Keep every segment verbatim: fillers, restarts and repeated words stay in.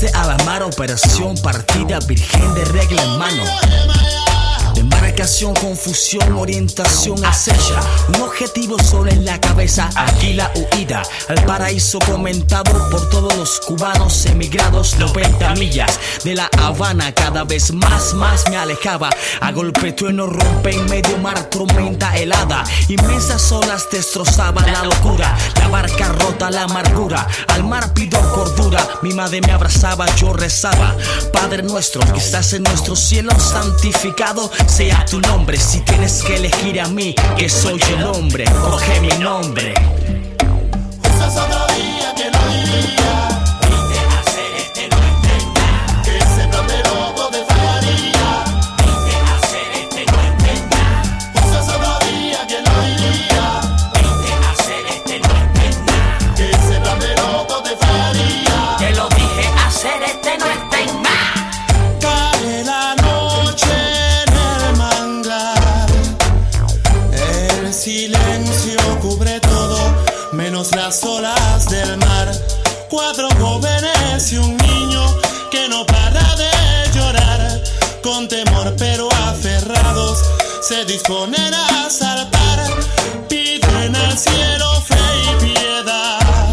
Lanzarse a la mar, operación partida, virgen de regla en mano. Embarcación, confusión, orientación acecha. Un objetivo solo en la cabeza, aquí la huida al paraíso comentado por todos los cubanos emigrados. Noventa millas de La Habana, cada vez más, más me alejaba. A golpe trueno rompe en medio mar, tormenta helada. Inmensas olas destrozaban la locura. La barca rota, la amargura. Al mar pido cordura, mi madre me abrazaba, yo rezaba. Padre nuestro que estás en nuestro cielo, santificado sea tu nombre. Si tienes que elegir a mí, que soy el hombre, coge mi nombre. Usas otro día que no diría. Viste hacer este no entenda. Que ese plan de loco te fallaría. Viste hacer este no entenda. Usas otro día que no diría. Viste hacer este no entenda. Que ese plan de loco te fallaría. Te lo dije, hacer este no entenda. Cae la noche en el manglar. El silencio cubre todo, menos las olas del mar. Cuatro jóvenes y un niño que no para de llorar. Con temor pero aferrados se disponen a saltar. Piden al cielo fe y piedad.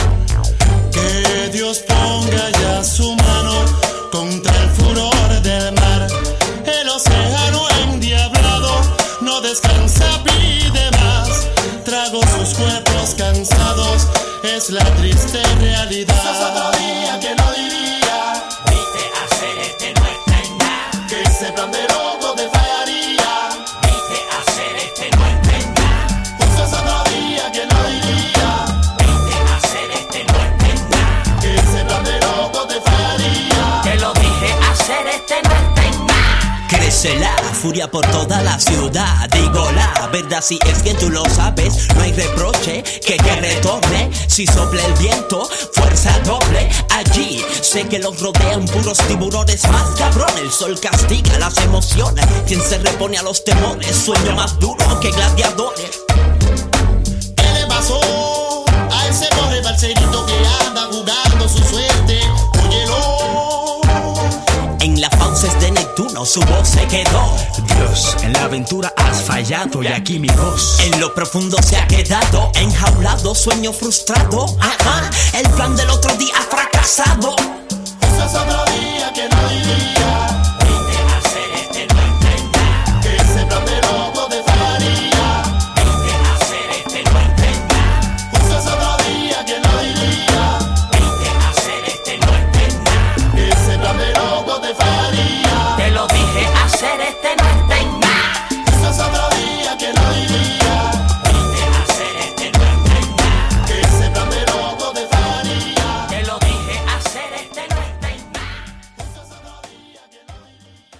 Que Dios ponga ya su mano contra el furor del mar. El océano endiablado no descansa, pide más. Trago sus cuerpos cansados, es la triste realidad. Usas otro día que no diría. Viste hacer este no entenda. Que ese plan de loco te fallaría. Viste hacer este no entenda. Usas otro día que no diría. Viste hacer este no entenda. Que ese plan de loco te fallaría. Te lo dije, hacer este no entenda. Crece la furia por toda la ciudad. Digo la verdad, si es que tú lo sabes. No hay reproche que que retorne. Si sopla el viento, fuerza doble. Allí sé que los rodean puros tiburones. Más cabrón, el sol castiga las emociones. Quien se repone a los temores, sueño más duro que gladiadores. ¿Qué le pasó a ese pobre balserito que anda jugando su suerte? Óyelo. En las fauces de Neptuno su voz se quedó. Dios, en la aventura has fallado y aquí mi voz. En lo profundo se ha quedado enjaulado, sueño frustrado. Ajá, el plan del otro día ha fracasado. Usas otro día que no diría. Viste hacer este no entenda. Que ese plan de loco te fallaría. Viste hacer este no entenda. Usas otro día que no diría. Viste hacer este no entenda. Que ese plan de loco te fallaría. Te lo dije, hacer este no entenda. Usas otro día que no diría. Viste hacer este no entenda. Que ese plan de loco te fallaría. Te lo dije, hacer este no entenda. Usas otro día que no diría.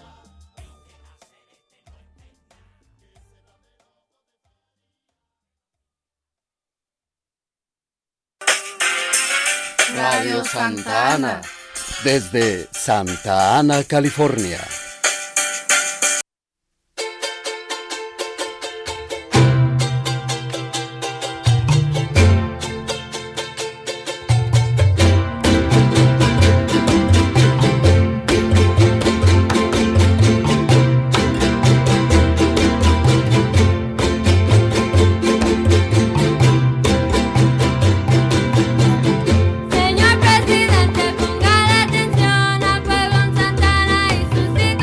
Radio Santa Ana, desde Santa Ana, California. Señor presidente, ponga la atención al pueblo en Santa Ana y sus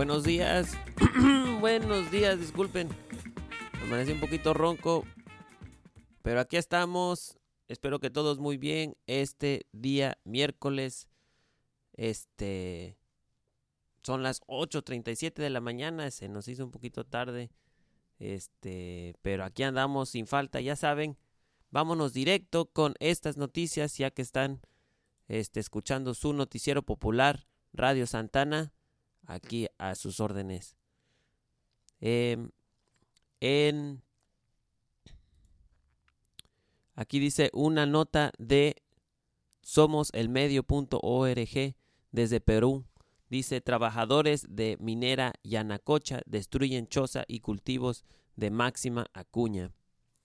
Buenos días. Buenos días, disculpen. Amanecí un poquito ronco, pero aquí estamos. Espero que todos muy bien. Este día miércoles, este, son las ocho treinta y siete de la mañana. Se nos hizo un poquito tarde, este, pero aquí andamos sin falta. Ya saben, vámonos directo con estas noticias, ya que están, este, escuchando su noticiero popular, Radio Santana, aquí a sus órdenes. Eh, en Aquí dice una nota de somoselmedio punto org desde Perú. Dice, trabajadores de minera Yanacocha destruyen choza y cultivos de Máxima Acuña.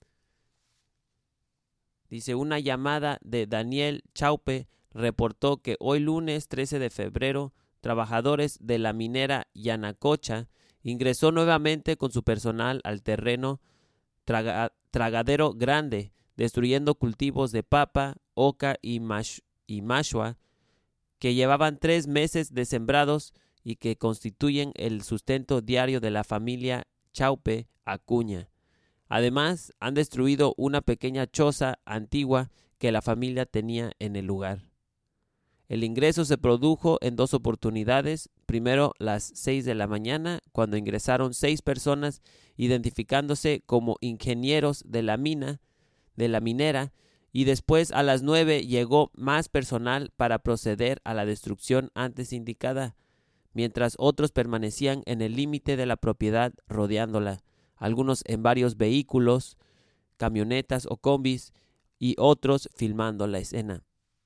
Dice, una llamada de Daniel Chaupe reportó que hoy lunes trece de febrero, trabajadores de la minera Yanacocha ingresó nuevamente con su personal al terreno traga, Tragadero Grande, destruyendo cultivos de papa, oca y, mash, y mashua que llevaban tres meses de sembrados y que constituyen el sustento diario de la familia Chaupe Acuña. Además, han destruido una pequeña choza antigua que la familia tenía en el lugar. El ingreso se produjo en dos oportunidades, primero las seis de la mañana, cuando ingresaron seis personas identificándose como ingenieros de la mina, de la minera, y después a las nueve llegó más personal para proceder a la destrucción antes indicada, mientras otros permanecían en el límite de la propiedad rodeándola, algunos en varios vehículos, camionetas o combis, y otros filmando la escena.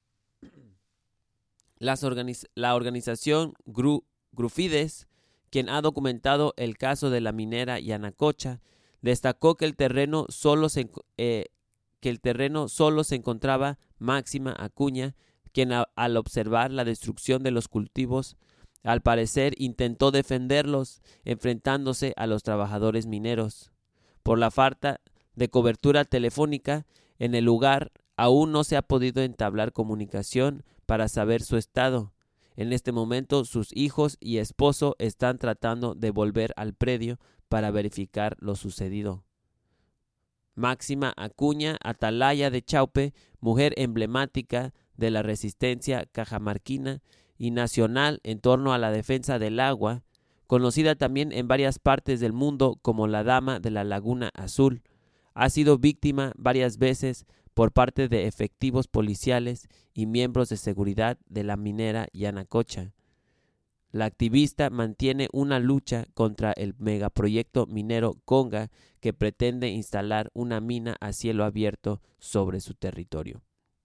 Las organiz- la organización Gru- Grufides, quien ha documentado el caso de la minera Yanacocha, destacó que el terreno solo se eh, que el terreno solo se encontraba Máxima Acuña, quien a, al observar la destrucción de los cultivos, al parecer intentó defenderlos, enfrentándose a los trabajadores mineros. Por la falta de cobertura telefónica en el lugar, aún no se ha podido entablar comunicación para saber su estado. En este momento, sus hijos y esposo están tratando de volver al predio para verificar lo sucedido. Máxima Acuña, atalaya de Chaupe, mujer emblemática de la resistencia cajamarquina y nacional en torno a la defensa del agua, conocida también en varias partes del mundo como la Dama de la Laguna Azul, ha sido víctima varias veces por parte de efectivos policiales y miembros de seguridad de la minera Yanacocha. La activista mantiene una lucha contra el megaproyecto minero Conga que pretende instalar una mina a cielo abierto sobre su territorio.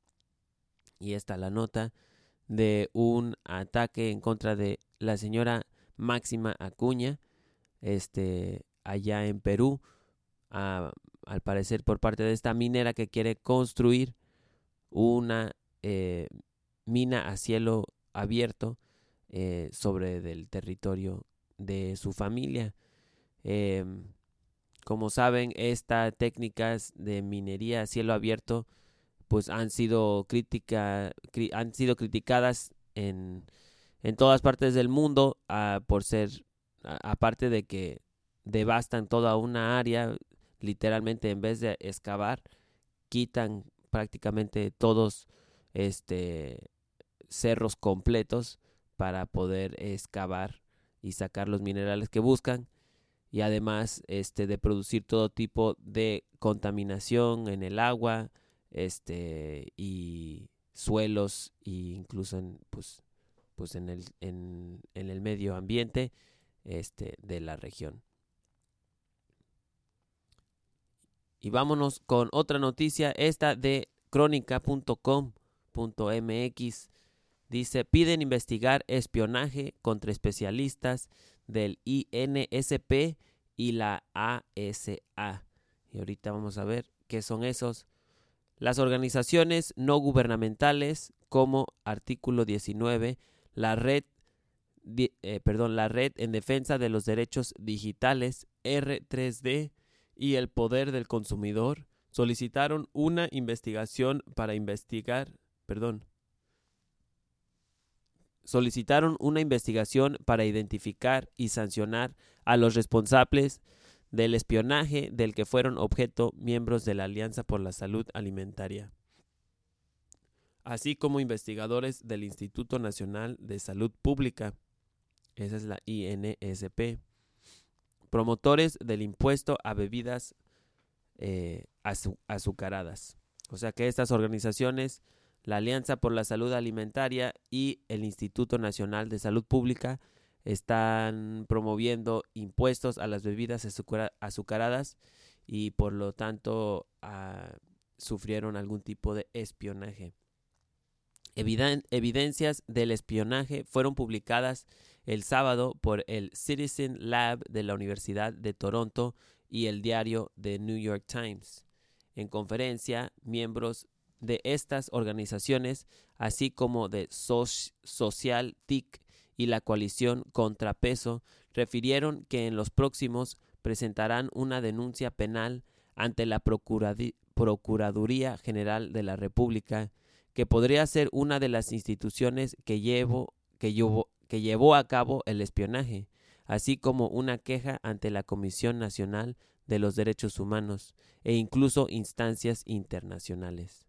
Y esta la nota de un ataque en contra de la señora Máxima Acuña, este, allá en Perú, a, al parecer por parte de esta minera que quiere construir una eh, mina a cielo abierto Eh, sobre del territorio de su familia. Eh, como saben, estas técnicas de minería a cielo abierto pues han sido crítica, cri, han sido criticadas en, en todas partes del mundo uh, por ser, uh, aparte de que devastan toda una área, literalmente en vez de excavar, quitan prácticamente todos este cerros completos para poder excavar y sacar los minerales que buscan, y además este de producir todo tipo de contaminación en el agua, este y suelos e incluso en, pues pues en el en, en el medio ambiente este de la región. Y vámonos con otra noticia, esta de crónica punto com punto m x. Dice, piden investigar espionaje contra especialistas del I N S P y la A S A. Y ahorita vamos a ver qué son esos. Las organizaciones no gubernamentales como Artículo diecinueve, la red, di, eh, perdón, la Red en Defensa de los Derechos Digitales, R tres D, y el Poder del Consumidor solicitaron una investigación para investigar, perdón, solicitaron una investigación para identificar y sancionar a los responsables del espionaje del que fueron objeto miembros de la Alianza por la Salud Alimentaria, así como investigadores del Instituto Nacional de Salud Pública, esa es la I N S P, promotores del impuesto a bebidas eh, azu- azucaradas. O sea que estas organizaciones, la Alianza por la Salud Alimentaria y el Instituto Nacional de Salud Pública, están promoviendo impuestos a las bebidas azucara- azucaradas y por lo tanto uh, sufrieron algún tipo de espionaje. Eviden- evidencias del espionaje fueron publicadas el sábado por el Citizen Lab de la Universidad de Toronto y el diario The New York Times. En conferencia, miembros de estas organizaciones, así como de So- Social T I C y la coalición Contrapeso, refirieron que en los próximos presentarán una denuncia penal ante la Procuradi- Procuraduría General de la República, que podría ser una de las instituciones que, llevo, que, llevó, que llevó a cabo el espionaje, así como una queja ante la Comisión Nacional de los Derechos Humanos e incluso instancias internacionales.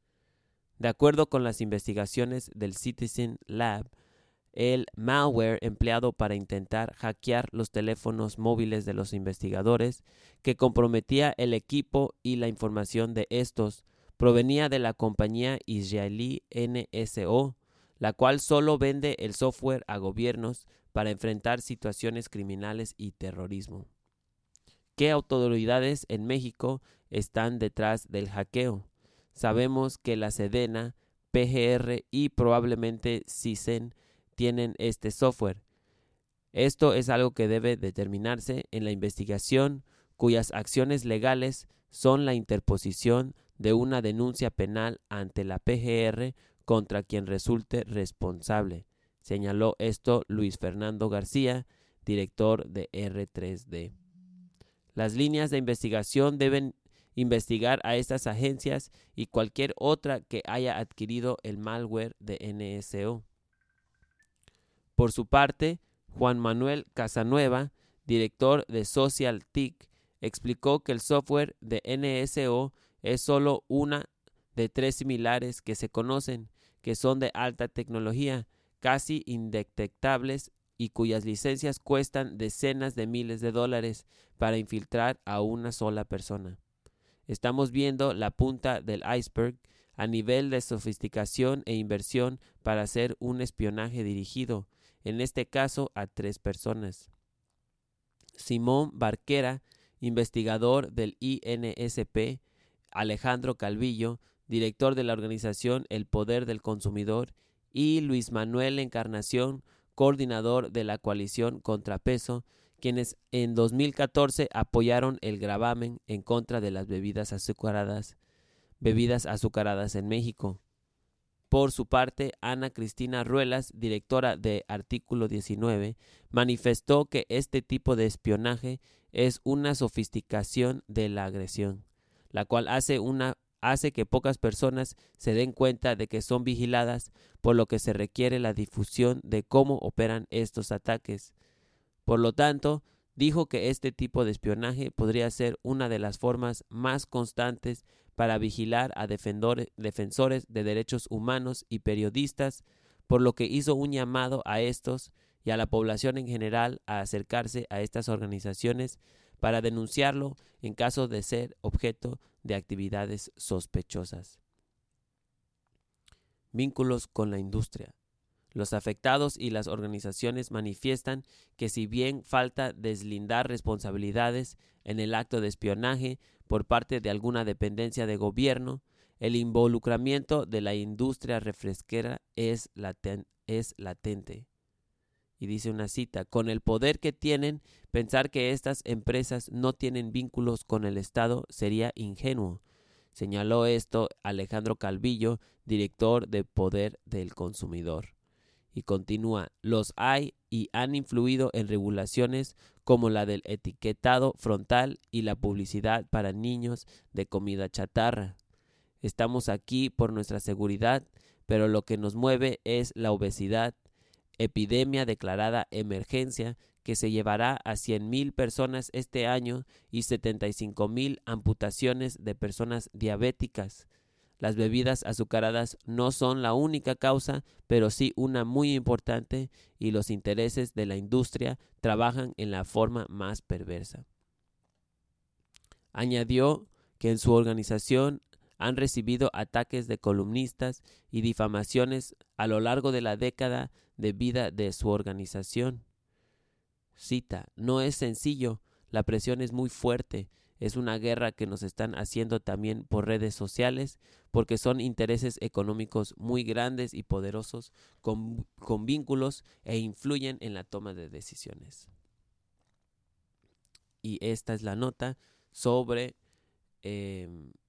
De acuerdo con las investigaciones del Citizen Lab, el malware empleado para intentar hackear los teléfonos móviles de los investigadores, que comprometía el equipo y la información de estos, provenía de la compañía israelí N S O, la cual solo vende el software a gobiernos para enfrentar situaciones criminales y terrorismo. ¿Qué autoridades en México están detrás del hackeo? Sabemos que la Sedena, P G R y probablemente CISEN tienen este software. Esto es algo que debe determinarse en la investigación, cuyas acciones legales son la interposición de una denuncia penal ante la P G R contra quien resulte responsable. Señaló esto Luis Fernando García, director de R tres D. Las líneas de investigación deben investigar a estas agencias y cualquier otra que haya adquirido el malware de N S O. Por su parte, Juan Manuel Casanueva, director de Social T I C, explicó que el software de N S O es solo una de tres similares que se conocen, que son de alta tecnología, casi indetectables y cuyas licencias cuestan decenas de miles de dólares para infiltrar a una sola persona. Estamos viendo la punta del iceberg a nivel de sofisticación e inversión para hacer un espionaje dirigido, en este caso a tres personas. Simón Barquera, investigador del I N S P, Alejandro Calvillo, director de la organización El Poder del Consumidor, y Luis Manuel Encarnación, coordinador de la coalición Contrapeso, quienes en dos mil catorce apoyaron el gravamen en contra de las bebidas azucaradas, bebidas azucaradas en México. Por su parte, Ana Cristina Ruelas, directora de Artículo diecinueve, manifestó que este tipo de espionaje es una sofisticación de la agresión, la cual hace, una, hace que pocas personas se den cuenta de que son vigiladas, por lo que se requiere la difusión de cómo operan estos ataques. Por lo tanto, dijo que este tipo de espionaje podría ser una de las formas más constantes para vigilar a defensores de derechos humanos y periodistas, por lo que hizo un llamado a estos y a la población en general a acercarse a estas organizaciones para denunciarlo en caso de ser objeto de actividades sospechosas. Vínculos con la industria. Los afectados y las organizaciones manifiestan que si bien falta deslindar responsabilidades en el acto de espionaje por parte de alguna dependencia de gobierno, el involucramiento de la industria refresquera es, laten- es latente. Y dice una cita, con el poder que tienen, pensar que estas empresas no tienen vínculos con el Estado sería ingenuo. Señaló esto Alejandro Calvillo, director de Poder del Consumidor. Y continúa, los hay y han influido en regulaciones como la del etiquetado frontal y la publicidad para niños de comida chatarra. Estamos aquí por nuestra seguridad, pero lo que nos mueve es la obesidad, epidemia declarada emergencia que se llevará a cien mil personas este año y setenta y cinco mil amputaciones de personas diabéticas. Las bebidas azucaradas no son la única causa, pero sí una muy importante, y los intereses de la industria trabajan en la forma más perversa. Añadió que en su organización han recibido ataques de columnistas y difamaciones a lo largo de la década de vida de su organización. Cita: no es sencillo, la presión es muy fuerte, es una guerra que nos están haciendo también por redes sociales, porque son intereses económicos muy grandes y poderosos con, con vínculos e influyen en la toma de decisiones. Y esta es la nota sobre eh,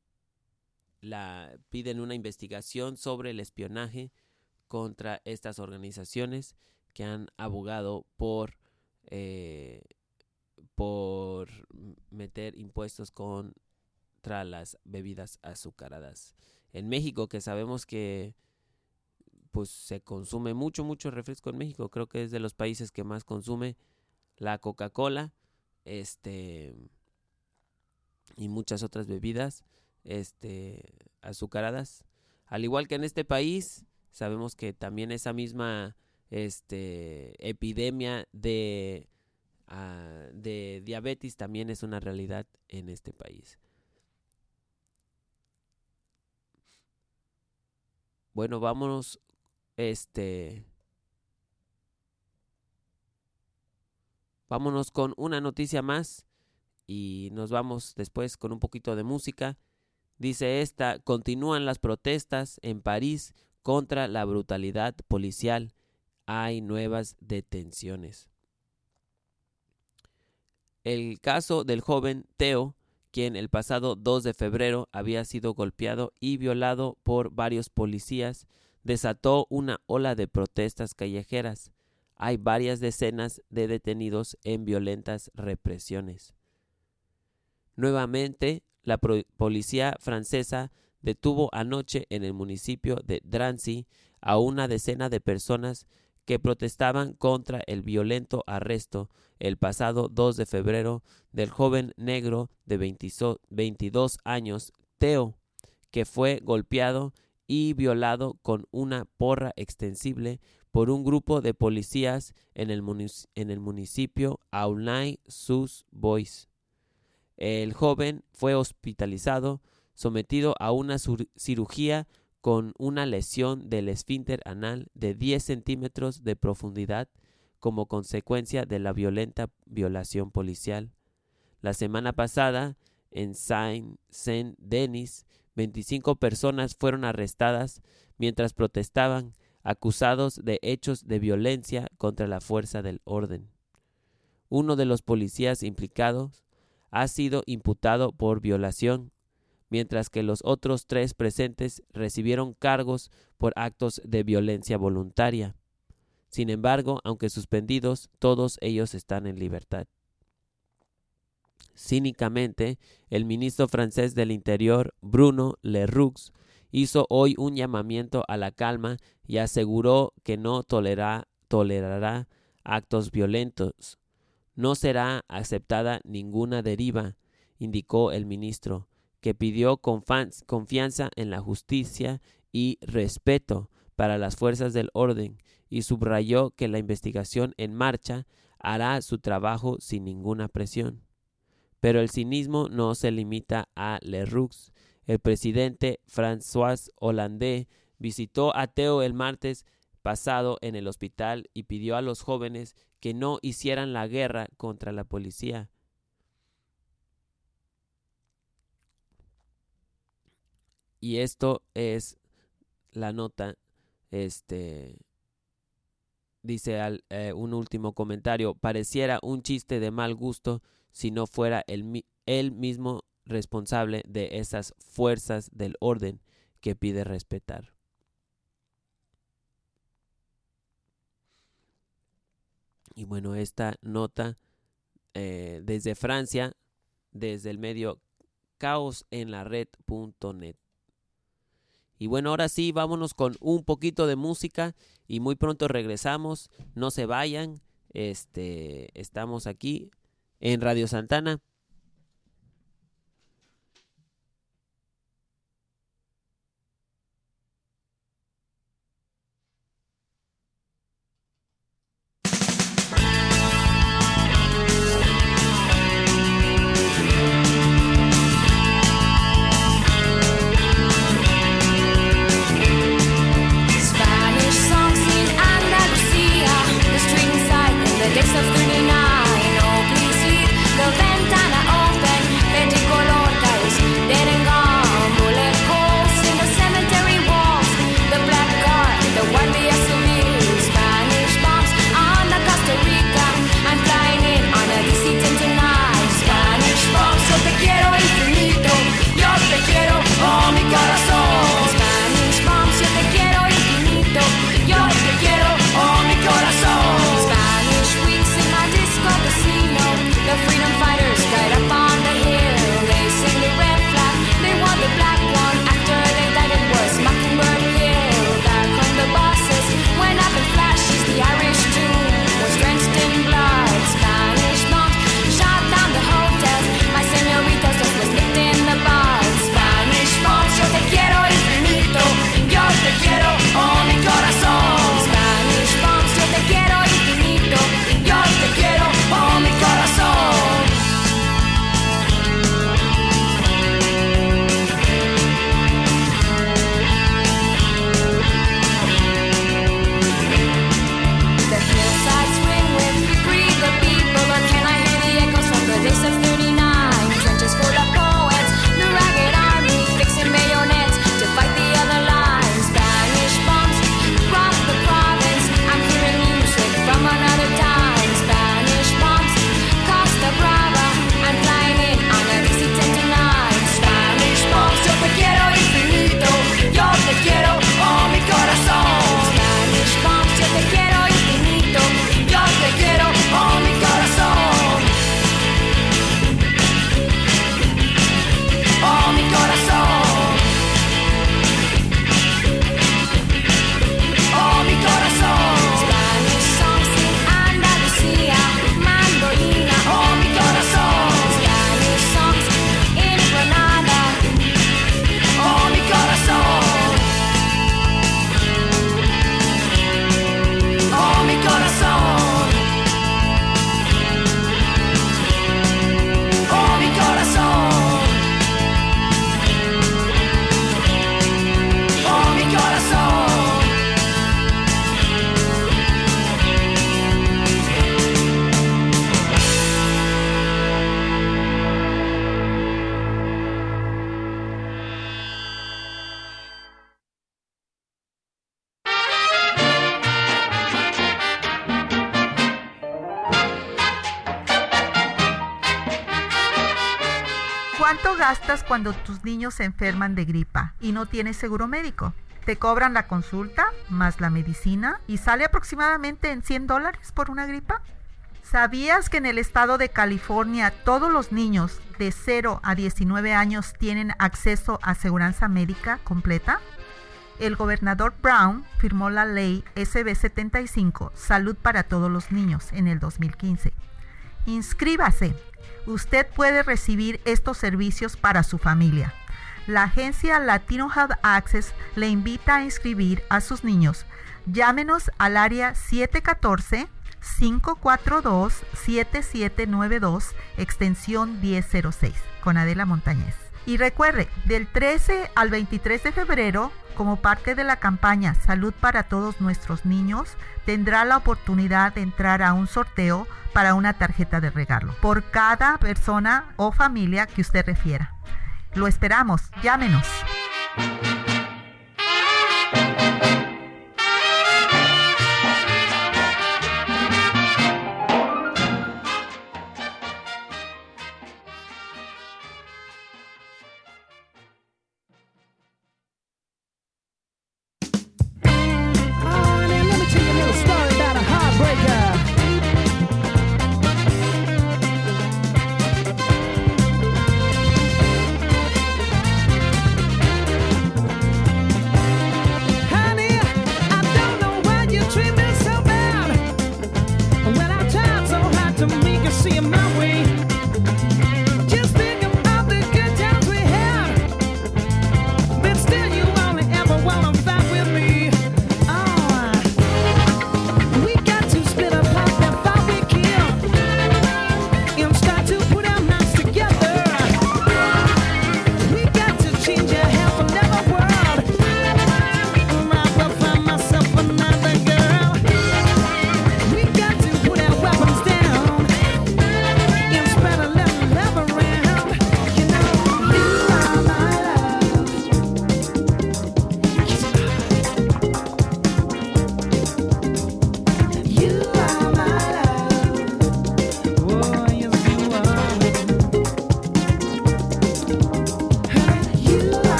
la piden una investigación sobre el espionaje contra estas organizaciones que han abogado por eh, por meter impuestos contra las bebidas azucaradas. En México, que sabemos que pues se consume mucho, mucho refresco en México, creo que es de los países que más consume la Coca-Cola, este y muchas otras bebidas este azucaradas. Al igual que en este país, sabemos que también esa misma este epidemia de Uh, de diabetes también es una realidad en este país. Bueno, vámonos este vámonos con una noticia más y nos vamos después con un poquito de música. Dice esta: continúan las protestas en París contra la brutalidad policial. Hay nuevas detenciones. El caso del joven Theo, quien el pasado dos de febrero había sido golpeado y violado por varios policías, desató una ola de protestas callejeras. Hay varias decenas de detenidos en violentas represiones. Nuevamente, la policía francesa detuvo anoche en el municipio de Drancy a una decena de personas que protestaban contra el violento arresto el pasado dos de febrero del joven negro de veintidós años, Theo, que fue golpeado y violado con una porra extensible por un grupo de policías en el, munic- en el municipio Aulnay-sous-Bois. El joven fue hospitalizado, sometido a una sur- cirugía con una lesión del esfínter anal de diez centímetros de profundidad como consecuencia de la violenta violación policial. La semana pasada, en Saint-Denis, veinticinco personas fueron arrestadas mientras protestaban, acusados de hechos de violencia contra la fuerza del orden. Uno de los policías implicados ha sido imputado por violación, mientras que los otros tres presentes recibieron cargos por actos de violencia voluntaria. Sin embargo, aunque suspendidos, todos ellos están en libertad. Cínicamente, el ministro francés del Interior, Bruno Leroux, hizo hoy un llamamiento a la calma y aseguró que no tolera, tolerará actos violentos. No será aceptada ninguna deriva, indicó el ministro, que pidió confan- confianza en la justicia y respeto para las fuerzas del orden, y subrayó que la investigación en marcha hará su trabajo sin ninguna presión. Pero el cinismo no se limita a Leroux. El presidente François Hollande visitó a Theo el martes pasado en el hospital y pidió a los jóvenes que no hicieran la guerra contra la policía. Y esto es la nota. Este dice al, eh, un último comentario: pareciera un chiste de mal gusto si no fuera el, el mismo responsable de esas fuerzas del orden que pide respetar. Y bueno, esta nota eh, desde Francia, desde el medio caos en la red punto net. Y bueno, ahora sí, vámonos con un poquito de música y muy pronto regresamos. No se vayan, este, estamos aquí en Radio Santana. ¿Cuánto gastas cuando tus niños se enferman de gripa y no tienes seguro médico? Te cobran la consulta más la medicina y sale aproximadamente en cien dólares por una gripa. ¿Sabías que en el estado de California todos los niños de cero a diecinueve años tienen acceso a aseguranza médica completa? El gobernador Brown firmó la ley S B setenta y cinco, Salud para todos los niños, en el dos mil quince. Inscríbase. Usted puede recibir estos servicios para su familia. La agencia Latino Health Access le invita a inscribir a sus niños. Llámenos al área siete uno cuatro, cinco cuatro dos, siete siete nueve dos, extensión diez cero seis, con Adela Montañez. Y recuerde, del trece al veintitrés de febrero, como parte de la campaña Salud para todos nuestros niños, tendrá la oportunidad de entrar a un sorteo para una tarjeta de regalo por cada persona o familia que usted refiera. Lo esperamos, llámenos.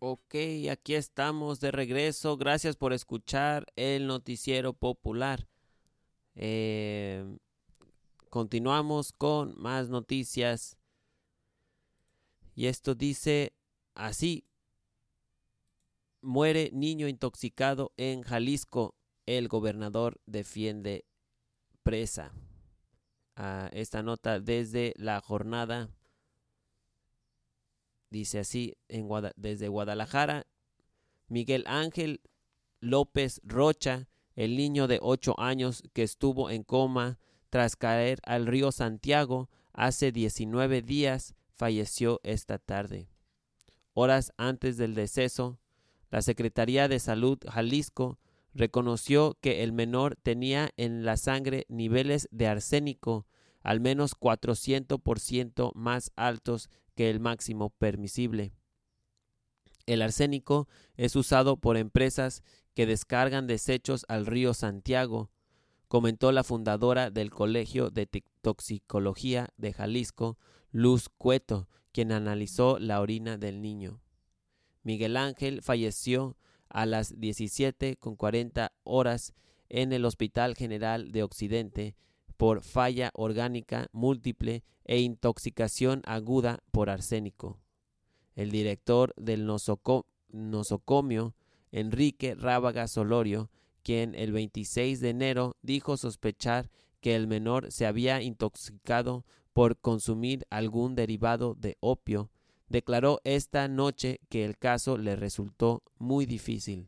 Ok, aquí estamos de regreso. Gracias por escuchar el noticiero popular. Eh, continuamos con más noticias. Y esto dice así. Muere niño intoxicado en Jalisco. El gobernador defiende presa. Uh, esta nota desde La Jornada. Dice así, en Guada- desde Guadalajara, Miguel Ángel López Rocha, el niño de ocho años que estuvo en coma tras caer al río Santiago hace diecinueve días, falleció esta tarde. Horas antes del deceso, la Secretaría de Salud Jalisco reconoció que el menor tenía en la sangre niveles de arsénico al menos cuatrocientos por ciento más altos que el máximo permisible. El arsénico es usado por empresas que descargan desechos al río Santiago, comentó la fundadora del Colegio de Toxicología de Jalisco, Luz Cueto, quien analizó la orina del niño. Miguel Ángel falleció a las diecisiete con cuarenta horas en el Hospital General de Occidente por falla orgánica múltiple e intoxicación aguda por arsénico. El director del nosoco- nosocomio, Enrique Rábaga Solorio, quien el veintiséis de enero dijo sospechar que el menor se había intoxicado por consumir algún derivado de opio, declaró esta noche que el caso le resultó muy difícil.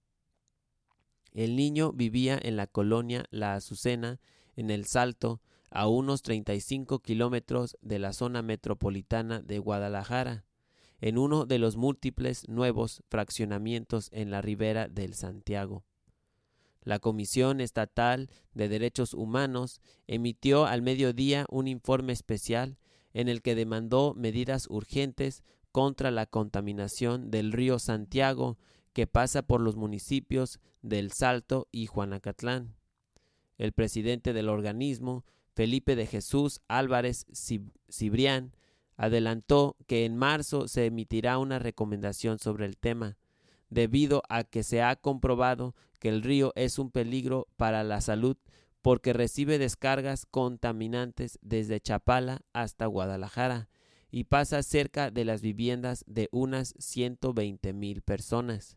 El niño vivía en la colonia La Azucena, en El Salto, a unos treinta y cinco kilómetros de la zona metropolitana de Guadalajara, en uno de los múltiples nuevos fraccionamientos en la ribera del Santiago. La Comisión Estatal de Derechos Humanos emitió al mediodía un informe especial en el que demandó medidas urgentes contra la contaminación del río Santiago que pasa por los municipios de El Salto y Juanacatlán. El presidente del organismo, Felipe de Jesús Álvarez Cibrián, adelantó que en marzo se emitirá una recomendación sobre el tema, debido a que se ha comprobado que el río es un peligro para la salud porque recibe descargas contaminantes desde Chapala hasta Guadalajara y pasa cerca de las viviendas de unas ciento veinte mil personas.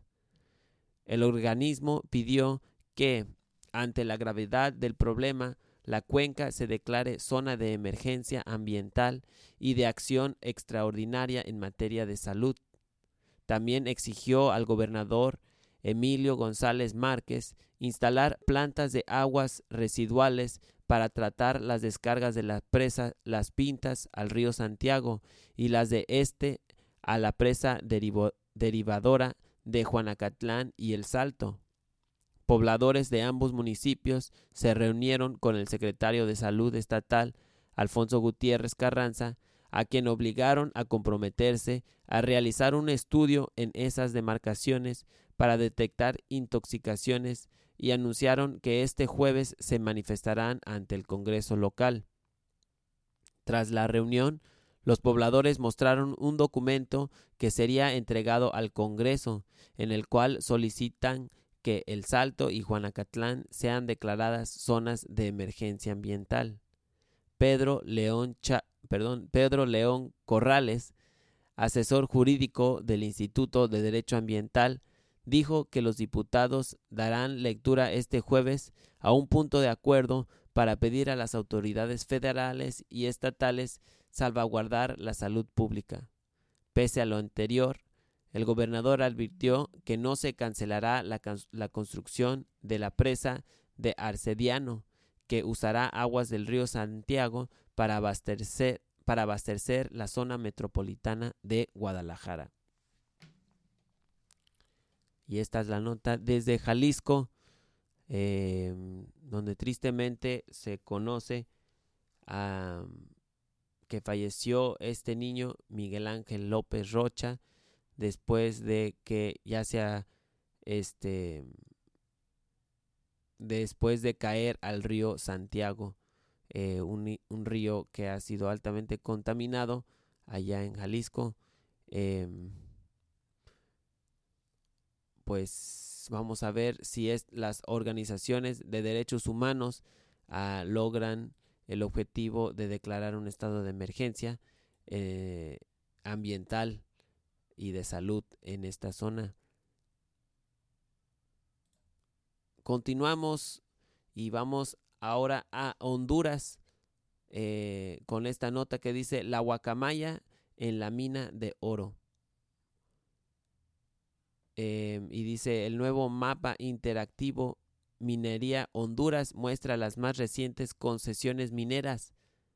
El organismo pidió que, ante la gravedad del problema, la cuenca se declare zona de emergencia ambiental y de acción extraordinaria en materia de salud. También exigió al gobernador Emilio González Márquez instalar plantas de aguas residuales para tratar las descargas de la presa Las Pintas al río Santiago y las de este a la presa derivo, derivadora de Juanacatlán y El Salto. Pobladores de ambos municipios se reunieron con el secretario de Salud Estatal, Alfonso Gutiérrez Carranza, a quien obligaron a comprometerse a realizar un estudio en esas demarcaciones para detectar intoxicaciones y anunciaron que este jueves se manifestarán ante el Congreso local. Tras la reunión, los pobladores mostraron un documento que sería entregado al Congreso, en el cual solicitan que El Salto y Juanacatlán sean declaradas zonas de emergencia ambiental. Pedro León, Cha- perdón, Pedro León Corrales, asesor jurídico del Instituto de Derecho Ambiental, dijo que los diputados darán lectura este jueves a un punto de acuerdo para pedir a las autoridades federales y estatales salvaguardar la salud pública. Pese a lo anterior, el gobernador advirtió que no se cancelará la, la construcción de la presa de Arcediano, que usará aguas del río Santiago para abastecer, para abastecer la zona metropolitana de Guadalajara. Y esta es la nota desde Jalisco, eh, donde tristemente se conoce uh, que falleció este niño, Miguel Ángel López Rocha, después de que ya sea este después de caer al río Santiago, eh, un, un río que ha sido altamente contaminado allá en Jalisco. Eh, pues vamos a ver si es, las organizaciones de derechos humanos uh, logran el objetivo de declarar un estado de emergencia eh, ambiental y de salud en esta zona. Continuamos y vamos ahora a Honduras eh, con esta nota que dice la guacamaya en la mina de oro. Eh, y dice el nuevo mapa interactivo Minería Honduras muestra las más recientes concesiones mineras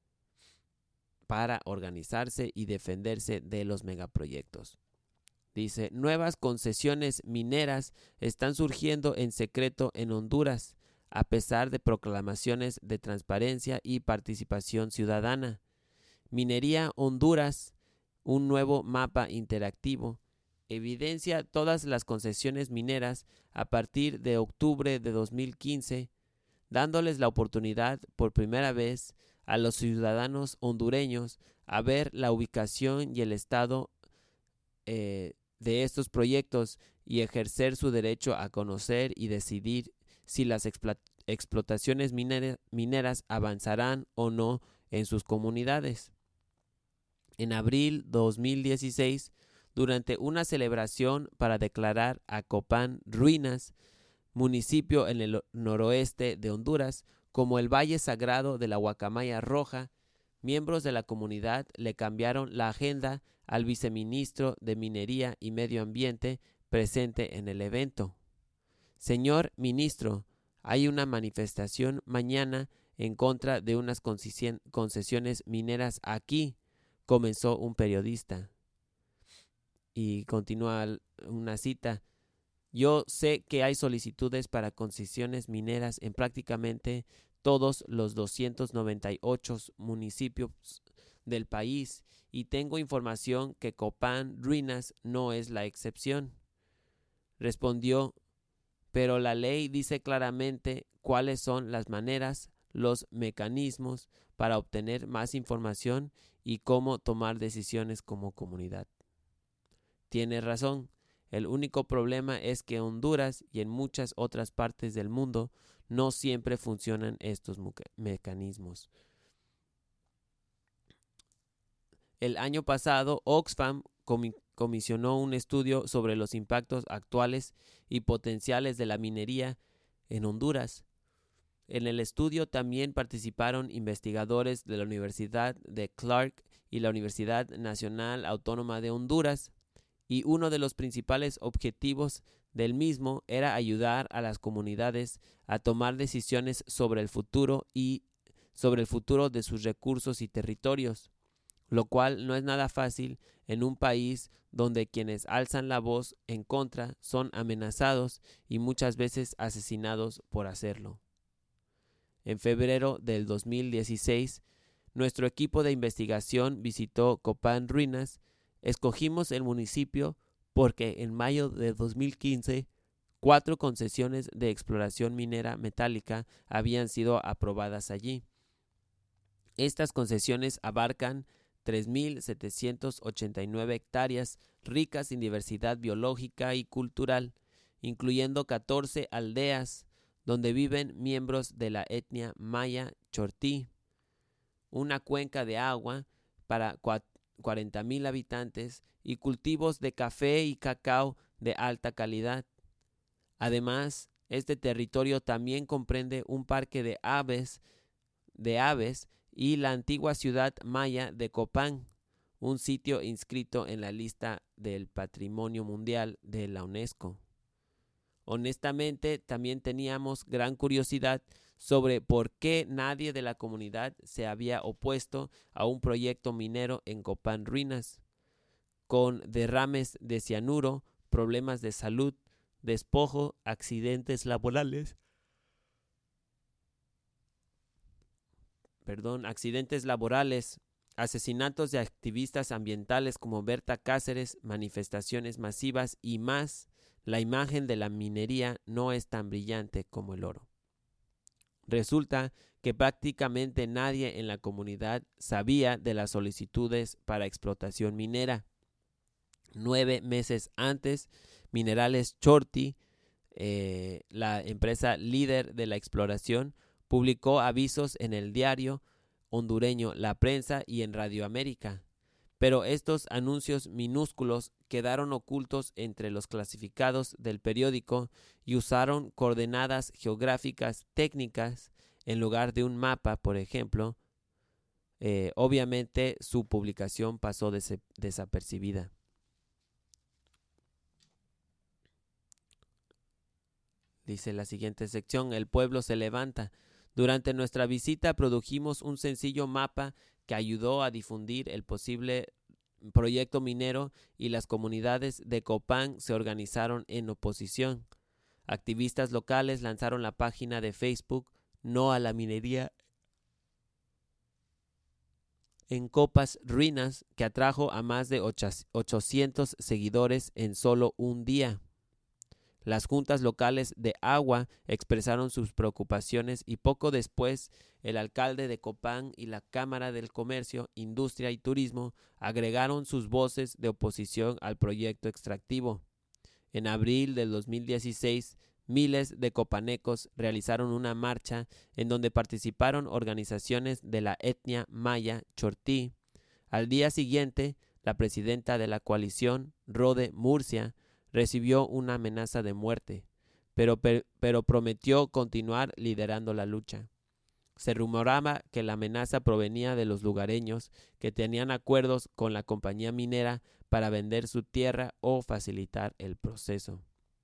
para organizarse y defenderse de los megaproyectos. Dice, nuevas concesiones mineras están surgiendo en secreto en Honduras, a pesar de proclamaciones de transparencia y participación ciudadana. Minería Honduras, un nuevo mapa interactivo, evidencia todas las concesiones mineras a partir de octubre de dos mil quince, dándoles la oportunidad por primera vez a los ciudadanos hondureños a ver la ubicación y el estado eh, de estos proyectos y ejercer su derecho a conocer y decidir si las expl- explotaciones minera- mineras avanzarán o no en sus comunidades. En abril de dos mil dieciséis, durante una celebración para declarar a Copán Ruinas, municipio en el noroeste de Honduras, como el Valle Sagrado de la Guacamaya Roja, miembros de la comunidad le cambiaron la agenda al viceministro de Minería y Medio Ambiente presente en el evento. Señor ministro, hay una manifestación mañana en contra de unas concesiones mineras aquí, comenzó un periodista. Y continúa una cita. Yo sé que hay solicitudes para concesiones mineras en prácticamente todos los doscientos noventa y ocho municipios del país y tengo información que Copán Ruinas no es la excepción. Respondió, pero la ley dice claramente cuáles son las maneras, los mecanismos para obtener más información y cómo tomar decisiones como comunidad. Tiene razón. El único problema es que en Honduras y en muchas otras partes del mundo no siempre funcionan estos mecanismos. El año pasado, Oxfam comi- comisionó un estudio sobre los impactos actuales y potenciales de la minería en Honduras. En el estudio también participaron investigadores de la Universidad de Clark y la Universidad Nacional Autónoma de Honduras. Y uno de los principales objetivos del mismo era ayudar a las comunidades a tomar decisiones sobre el futuro y sobre el futuro de sus recursos y territorios, lo cual no es nada fácil en un país donde quienes alzan la voz en contra son amenazados y muchas veces asesinados por hacerlo. En febrero del dos mil dieciséis, nuestro equipo de investigación visitó Copán Ruinas. Escogimos el municipio porque en mayo de dos mil quince, cuatro concesiones de exploración minera metálica habían sido aprobadas allí. Estas concesiones abarcan tres mil setecientas ochenta y nueve hectáreas ricas en diversidad biológica y cultural, incluyendo catorce aldeas donde viven miembros de la etnia maya chortí, una cuenca de agua para cuarenta mil habitantes y cultivos de café y cacao de alta calidad. Además, este territorio también comprende un parque de aves, de aves y la antigua ciudad maya de Copán, un sitio inscrito en la lista del Patrimonio Mundial de la UNESCO. Honestamente, también teníamos gran curiosidad sobre por qué nadie de la comunidad se había opuesto a un proyecto minero en Copán Ruinas, con derrames de cianuro, problemas de salud, despojo, accidentes laborales, perdón, accidentes laborales, asesinatos de activistas ambientales como Berta Cáceres, manifestaciones masivas y más. La imagen de la minería no es tan brillante como el oro. Resulta que prácticamente nadie en la comunidad sabía de las solicitudes para explotación minera. Nueve meses antes, Minerales Chorti, eh, la empresa líder de la exploración, publicó avisos en el diario hondureño La Prensa y en Radio América. Pero estos anuncios minúsculos quedaron ocultos entre los clasificados del periódico y usaron coordenadas geográficas técnicas en lugar de un mapa, por ejemplo. Eh, obviamente su publicación pasó des- desapercibida. Dice la siguiente sección: el pueblo se levanta. Durante nuestra visita produjimos un sencillo mapa que ayudó a difundir el posible proyecto minero y las comunidades de Copán se organizaron en oposición. Activistas locales lanzaron la página de Facebook No a la minería en Copas Ruinas, que atrajo a más de ochocientos seguidores en solo un día. Las juntas locales de agua expresaron sus preocupaciones y poco después el alcalde de Copán y la Cámara del Comercio, Industria y Turismo agregaron sus voces de oposición al proyecto extractivo. En abril del dos mil dieciséis, miles de copanecos realizaron una marcha en donde participaron organizaciones de la etnia maya Chortí. Al día siguiente, la presidenta de la coalición, Rode Murcia, recibió una amenaza de muerte, pero, per, pero prometió continuar liderando la lucha. Se rumoraba que la amenaza provenía de los lugareños que tenían acuerdos con la compañía minera para vender su tierra o facilitar el proceso.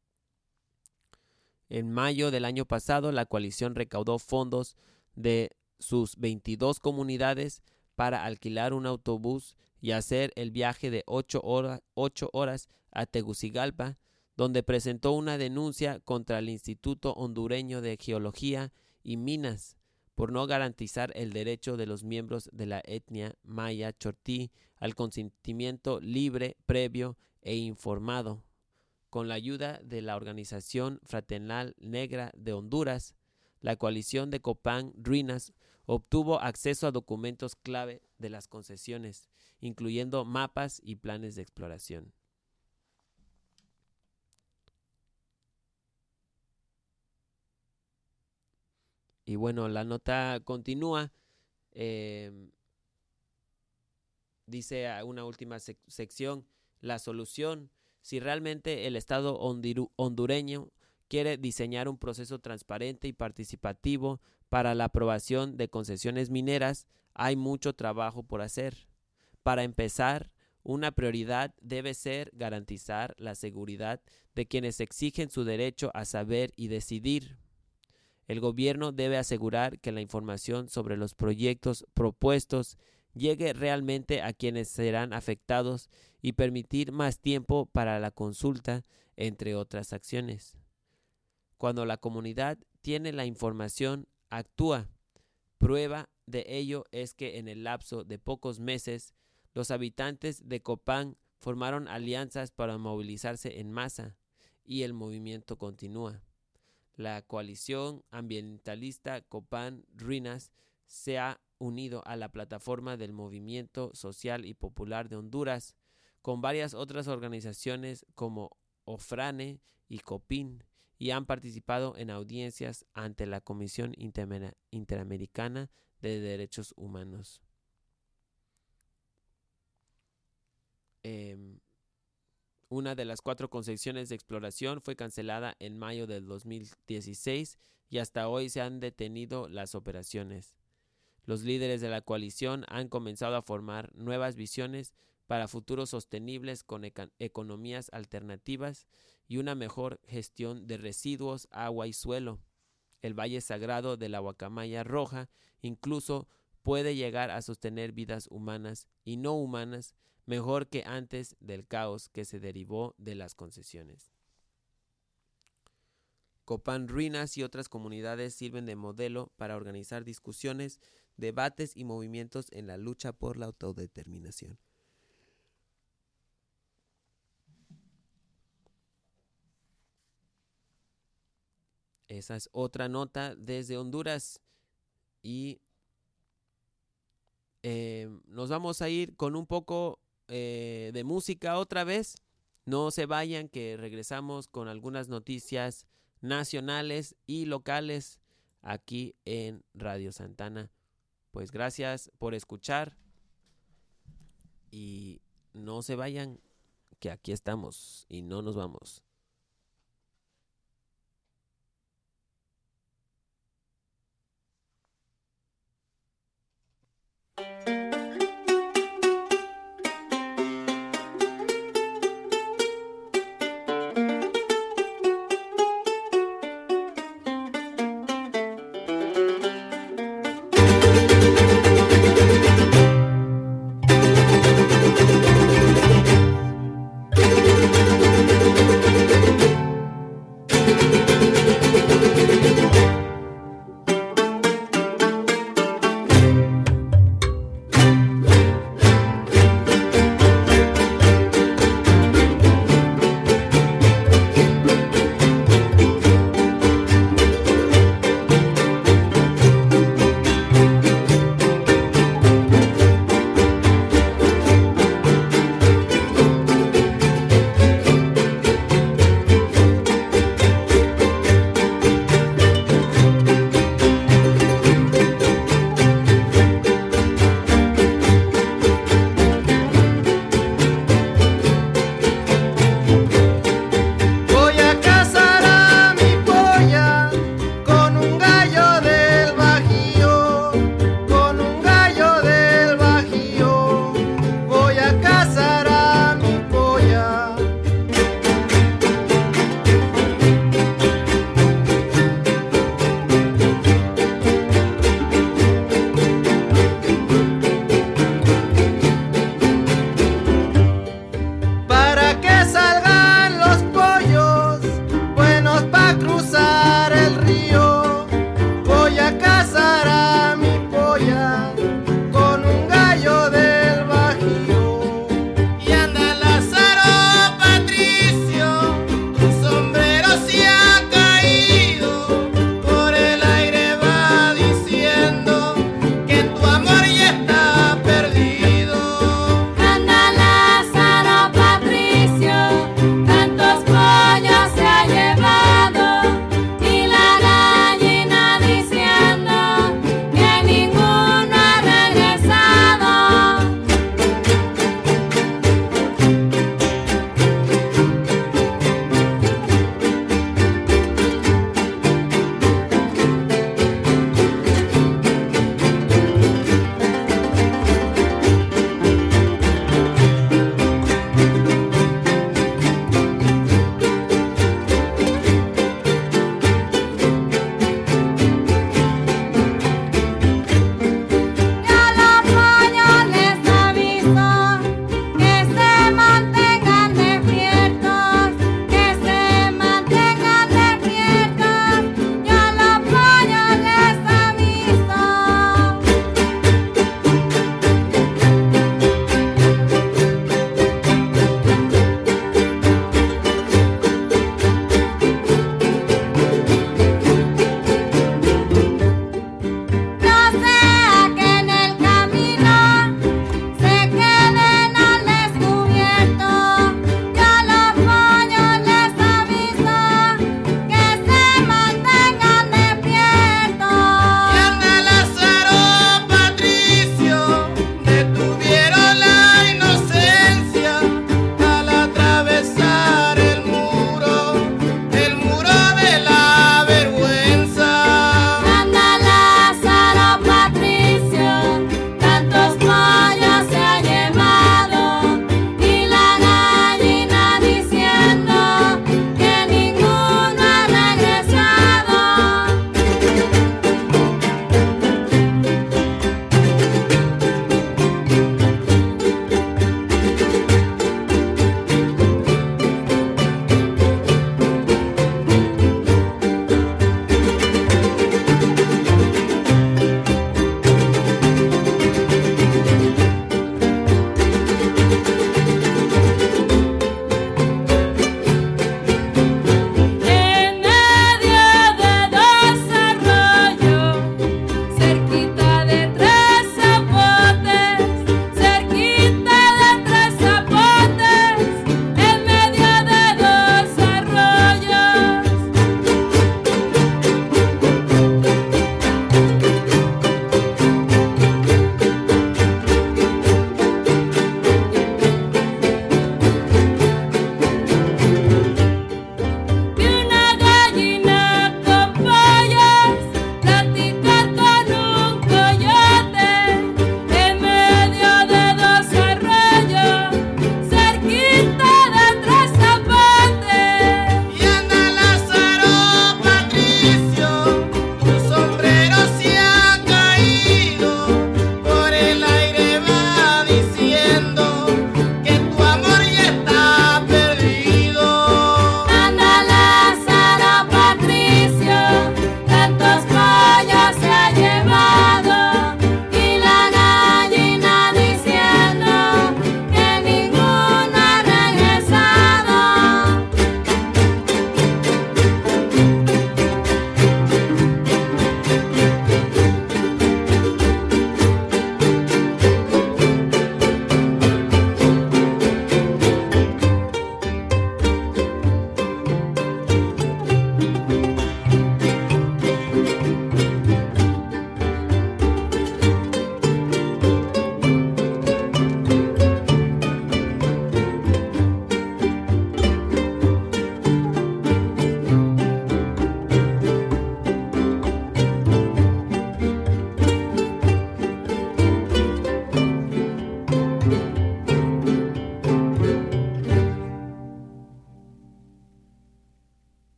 En mayo del año pasado, la coalición recaudó fondos de sus veintidós comunidades para alquilar un autobús y hacer el viaje de ocho horas, ocho horas a Tegucigalpa, donde presentó una denuncia contra el Instituto Hondureño de Geología y Minas por no garantizar el derecho de los miembros de la etnia maya Chortí al consentimiento libre, previo e informado. Con la ayuda de la Organización Fraternal Negra de Honduras, la coalición de Copán Ruinas obtuvo acceso a documentos clave de las concesiones, incluyendo mapas y planes de exploración. Y bueno, la nota continúa. Eh, dice una última sec- sección, la solución. Si realmente el Estado hondiru- hondureño quiere diseñar un proceso transparente y participativo para la aprobación de concesiones mineras, hay mucho trabajo por hacer. Para empezar, una prioridad debe ser garantizar la seguridad de quienes exigen su derecho a saber y decidir. El gobierno debe asegurar que la información sobre los proyectos propuestos llegue realmente a quienes serán afectados y permitir más tiempo para la consulta, entre otras acciones. Cuando la comunidad tiene la información, actúa. Prueba de ello es que en el lapso de pocos meses, los habitantes de Copán formaron alianzas para movilizarse en masa y el movimiento continúa. La coalición ambientalista Copán Ruinas se ha unido a la plataforma del Movimiento Social y Popular de Honduras con varias otras organizaciones como OFRANE y COPIN y han participado en audiencias ante la Comisión Inter- Interamericana de Derechos Humanos. Eh, Una de las cuatro concesiones de exploración fue cancelada en mayo del dos mil dieciséis y hasta hoy se han detenido las operaciones. Los líderes de la coalición han comenzado a formar nuevas visiones para futuros sostenibles con eca- economías alternativas y una mejor gestión de residuos, agua y suelo. El Valle Sagrado de la Guacamaya Roja incluso puede llegar a sostener vidas humanas y no humanas mejor que antes del caos que se derivó de las concesiones. Copán Ruinas y otras comunidades sirven de modelo para organizar discusiones, debates y movimientos en la lucha por la autodeterminación. Esa es otra nota desde Honduras y eh, nos vamos a ir con un poco eh, de música otra vez. No se vayan, que regresamos con algunas noticias nacionales y locales aquí en Radio Santana. Pues gracias por escuchar y no se vayan, que aquí estamos y no nos vamos. Thank you.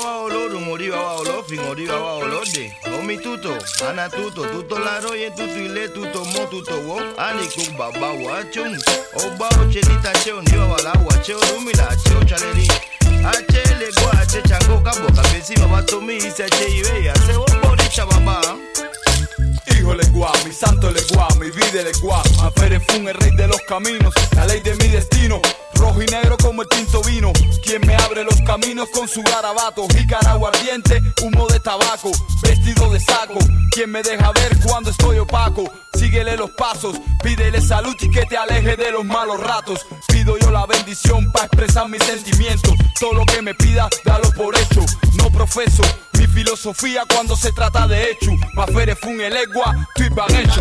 wa olor, moriba wa olofin, moriba wa olode. Omi tuto, ana tuto, tuto laro ye tuto ile tuto mo tuto wo. Ani kuk baba wa chung. Oba o chenita cheo niwa wala wa cheo rumila cheo chaleri. Ache le gua ache chango cabo cabezi baba tomi se ache ibe hace un boricha baba. Hijo Leguá, mi santo Leguá, mi vida Leguá. Mafere Fun, el rey de los caminos, la ley de mi destino. Rojo y negro como el tinto vino. Quien me abre los caminos con su garabato. Jícara aguardiente, humo de tabaco, vestido de saco. Quien me deja ver cuando estoy opaco. Síguele los pasos, pídele salud y que te aleje de los malos ratos. Pido yo la bendición para expresar mis sentimientos. Todo lo que me pida, dalo por hecho. No profeso mi filosofía cuando se trata de hecho. Mafere Fun, el Legua, estoy van hecho.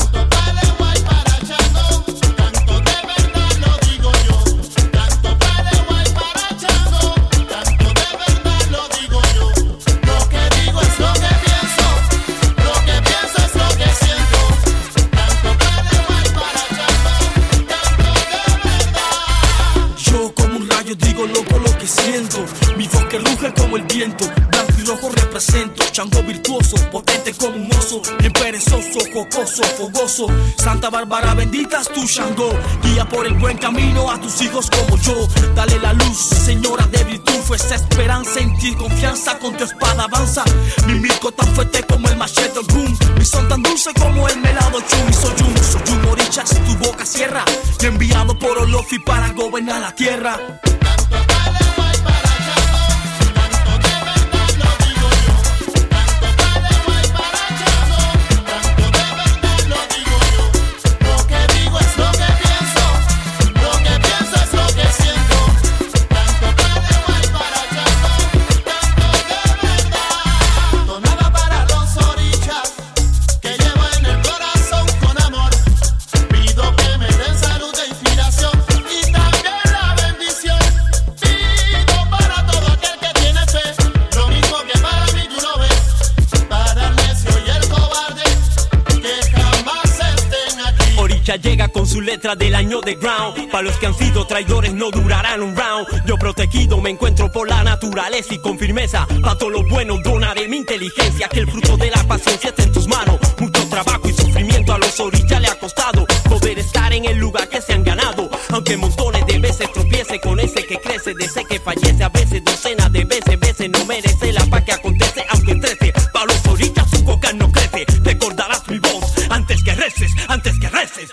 Digo loco lo que siento, mi voz que ruge como el viento. Blanco y rojo represento, chango virtuoso, potente como un oso, bien perezoso, jocoso, fogoso. Santa Bárbara bendita es tu Shango, guía por el buen camino a tus hijos como yo. Dale la luz, señora de virtud, fue esa esperanza en ti, confianza con tu espada avanza. Mi mico tan fuerte como el machete boom, mi son tan dulce como el melado chum. Y soy un, soy un orichas, tu boca cierra, y enviado por Olofi para gobernar la tierra. Llega con su letra del año de ground. Para los que han sido traidores no durarán un round. Yo protegido me encuentro por la naturaleza y con firmeza para todo lo bueno donaré mi inteligencia. Que el fruto de la paciencia está en tus manos. Mucho trabajo y sufrimiento a los orillas le ha costado poder estar en el lugar que se han ganado. Aunque montones de veces tropiece con ese que crece, de ese que fallece a veces docenas de veces, veces no merece la paz que acontece aunque trece. Para los orillas su coca no crece. Recordarás mi voz antes que reces, antes que reces.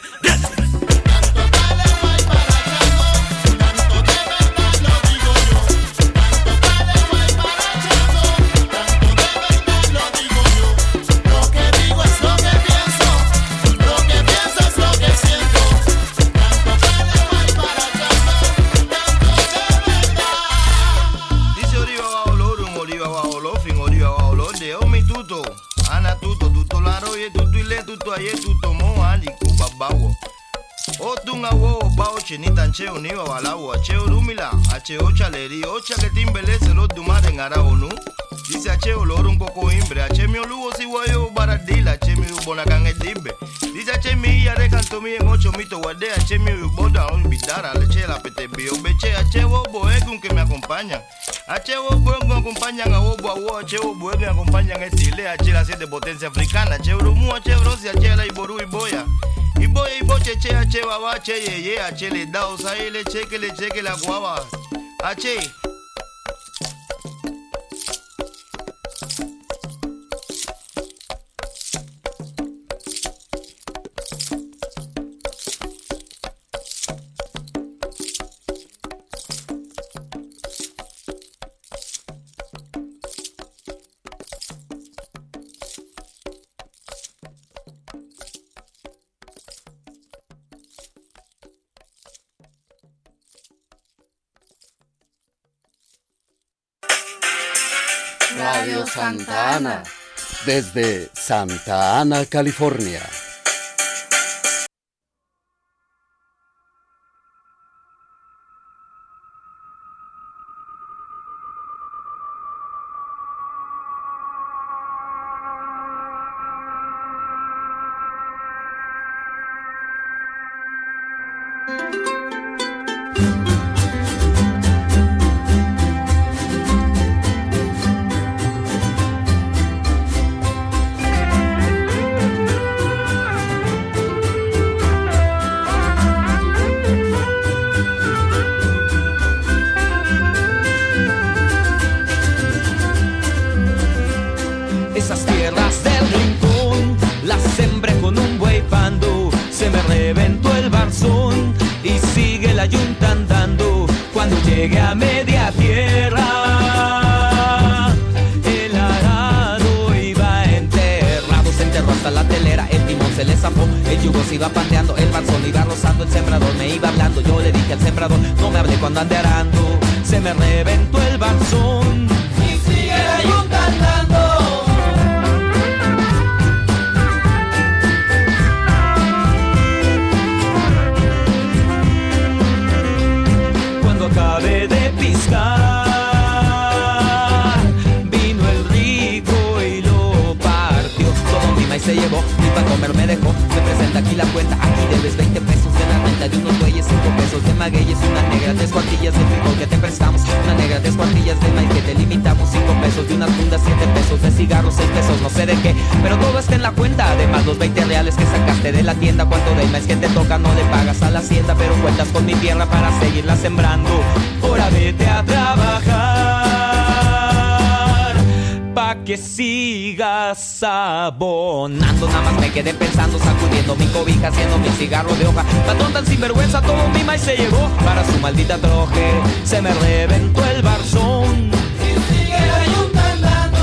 Chinita cheo niwa walawo acheo rumila acheo chaleri ocha que timbelese los dumare ngara onu dice acheo loro un poco imbre achemio lugo si wayo baradila achemio bona kange dibe dice achemi ya de canto mi en ocho mito guarde achemio boda on bidara leche la pete bio beche acheo boegun que me acompaña acheo boegun acompañan a obo awo acheo boegun acompañan estile achela siete potencia africana acheo rumu acheo rosi achela y boru y boya y boy y boche che ache baba che ye ye ache le da osa le che que le che que la guava ache. Radio Santa Ana, desde Santa Ana, California. llegué a media tierra, el arado iba enterrado. Se enterró hasta la telera, el timón se le zafó, el yugo se iba pandeando, el barzón iba rozando, el sembrador me iba hablando. Yo le dije al sembrador, no me hable cuando ande arando. Se me reventó el barzón y sigue la yunta andando. Acabé de piscar, vino el rico y lo partió. Todo mi maíz se llevó, ni para comer me dejó. Se presenta aquí la cuenta, aquí debes veinte pesos de la renta de unos güeyes, cinco pesos de magueyes, una negra, tres cuartillas de frijol que te prestamos, una negra, tres cuartillas de maíz que te limitamos, cinco pesos de unas fundas, siete pesos de cigarros, seis pesos no sé de qué, pero todo está en la cuenta. Además los veinte reales que sacaste de la tienda, cuánto del maíz que te toca no le pagas a la hacienda, pero cuentas con mi tierra para seguirla sembrando. Ahora vete a trabajar pa' que sigas abonando. Nada más me quedé pensando, sacudiendo mi cobija, haciendo mi cigarro de hoja. Patrón tan sinvergüenza, todo mi maíz se llevó para su maldita troje. Se me reventó el barzón y sigue la yunta andando.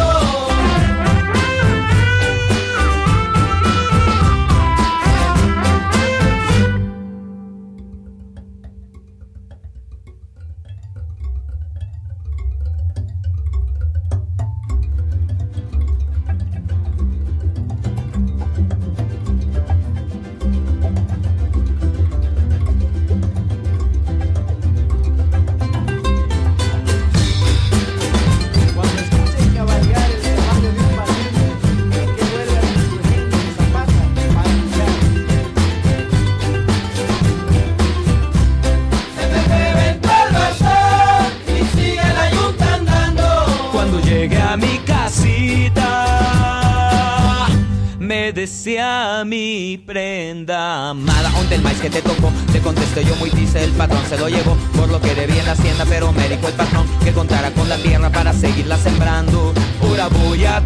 Decía mi prenda amada, ¿dónde el maíz que te tocó? Te contesté yo muy dice, el patrón se lo llevó por lo que debía en la hacienda, pero me dijo el patrón que contara con la tierra para seguirla sembrando. Ahora voy a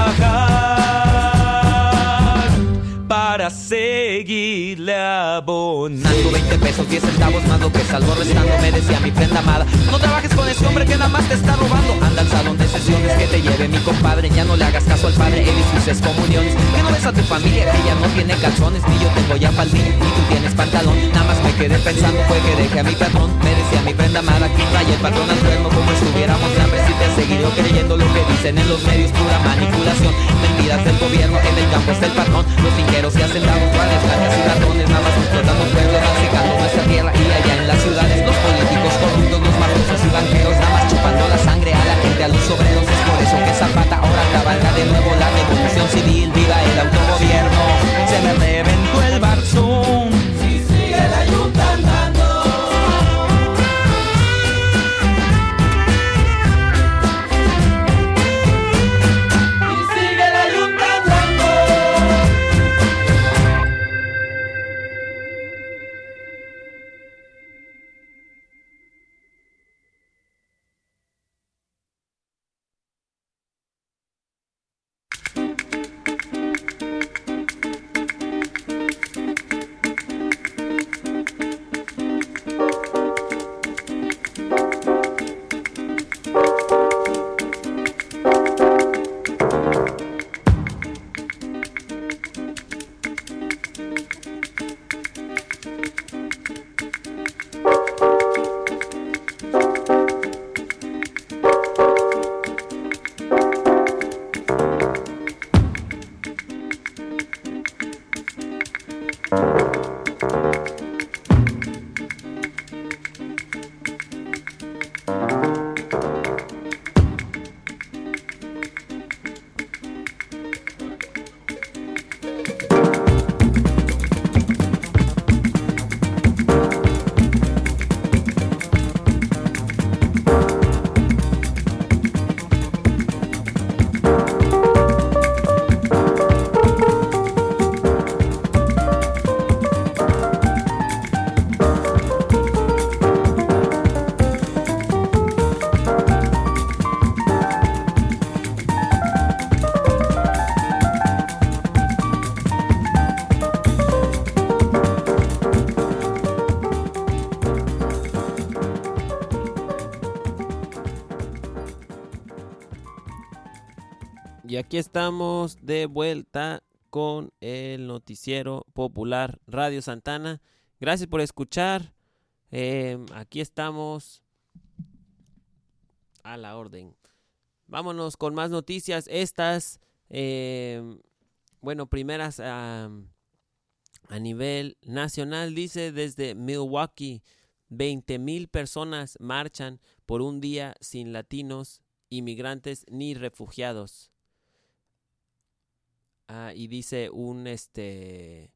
trabajar para seguirle abonando. Veinte pesos, diez centavos más lo que salgo restando. Me decía mi prenda amada, no trabajes con ese hombre que nada más te está robando. Anda al salón de sesiones que te lleve mi compadre. Ya no le hagas caso al padre, él y sus excomuniones. Que no ves a tu familia que ya no tiene calzones, ni yo tengo ya faldín, ni tú tienes pantalón. Nada más me quedé pensando, fue que dejé a mi patrón. Me decía mi prenda amada, que trae el patrón al cuerno como estuviéramos hambre. Si te has seguido creyendo lo que dicen en los medios, pura manipulación. Mentiras del gobierno, en el campo está el patrón. Los finqueros y hacendados, guardias, gañas y ratones, nada más explotando pueblos, secando nuestra tierra. Y allá en las ciudades, los políticos corruptos, los mafiosos y banqueros, nada más chupando la sangre a la gente, a los obreros. Es por eso que Zapata ahora cabalga de nuevo la revolución civil. Viva el autogobierno. Se me reventó el barzón y sigue la yunta andando. Y sigue la yunta andando. Y aquí estamos de vuelta con el noticiero popular Radio Santana. Gracias por escuchar. Eh, aquí estamos a la orden. Vámonos con más noticias. Estas, eh, bueno, primeras uh, a nivel nacional. Dice desde Milwaukee, veinte mil personas marchan por un día sin latinos, inmigrantes ni refugiados. Ah, y dice un este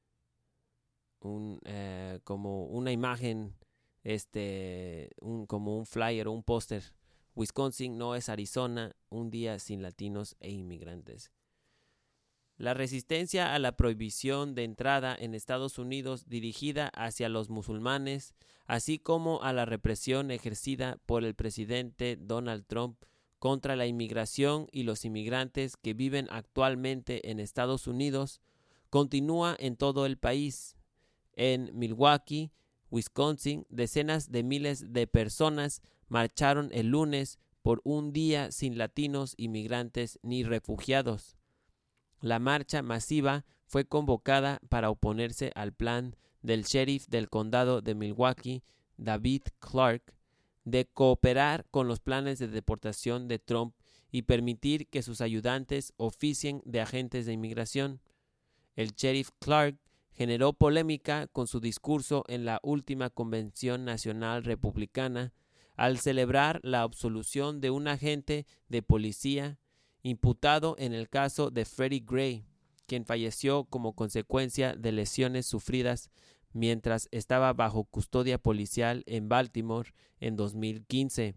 un eh, como una imagen, este un como un flyer o un póster. Wisconsin no es Arizona, un día sin latinos e inmigrantes. La resistencia a la prohibición de entrada en Estados Unidos dirigida hacia los musulmanes, así como a la represión ejercida por el presidente Donald Trump contra la inmigración y los inmigrantes que viven actualmente en Estados Unidos, continúa en todo el país. En Milwaukee, Wisconsin, decenas de miles de personas marcharon el lunes por un día sin latinos, inmigrantes ni refugiados. La marcha masiva fue convocada para oponerse al plan del sheriff del condado de Milwaukee, David Clark, de cooperar con los planes de deportación de Trump y permitir que sus ayudantes oficien de agentes de inmigración. El sheriff Clark generó polémica con su discurso en la última convención nacional republicana al celebrar la absolución de un agente de policía imputado en el caso de Freddie Gray, quien falleció como consecuencia de lesiones sufridas mientras estaba bajo custodia policial en Baltimore en dos mil quince.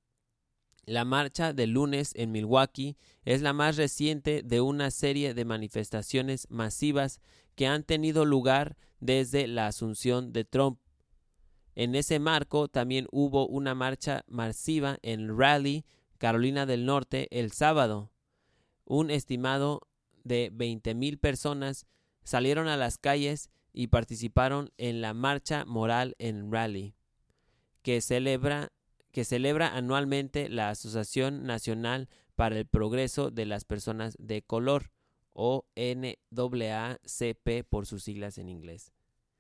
La marcha del lunes en Milwaukee es la más reciente de una serie de manifestaciones masivas que han tenido lugar desde la asunción de Trump. En ese marco también hubo una marcha masiva en Raleigh, Carolina del Norte, el sábado. Un estimado de veinte mil personas salieron a las calles y participaron en la Marcha Moral en Raleigh, que celebra, que celebra anualmente la Asociación Nacional para el Progreso de las Personas de Color, o N double A C P por sus siglas en inglés,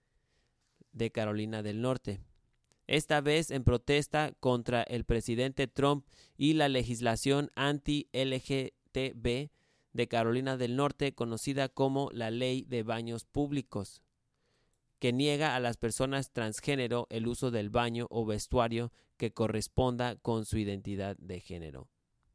de Carolina del Norte. Esta vez en protesta contra el presidente Trump y la legislación anti-L G T B de Carolina del Norte, conocida como la Ley de Baños Públicos, que niega a las personas transgénero el uso del baño o vestuario que corresponda con su identidad de género.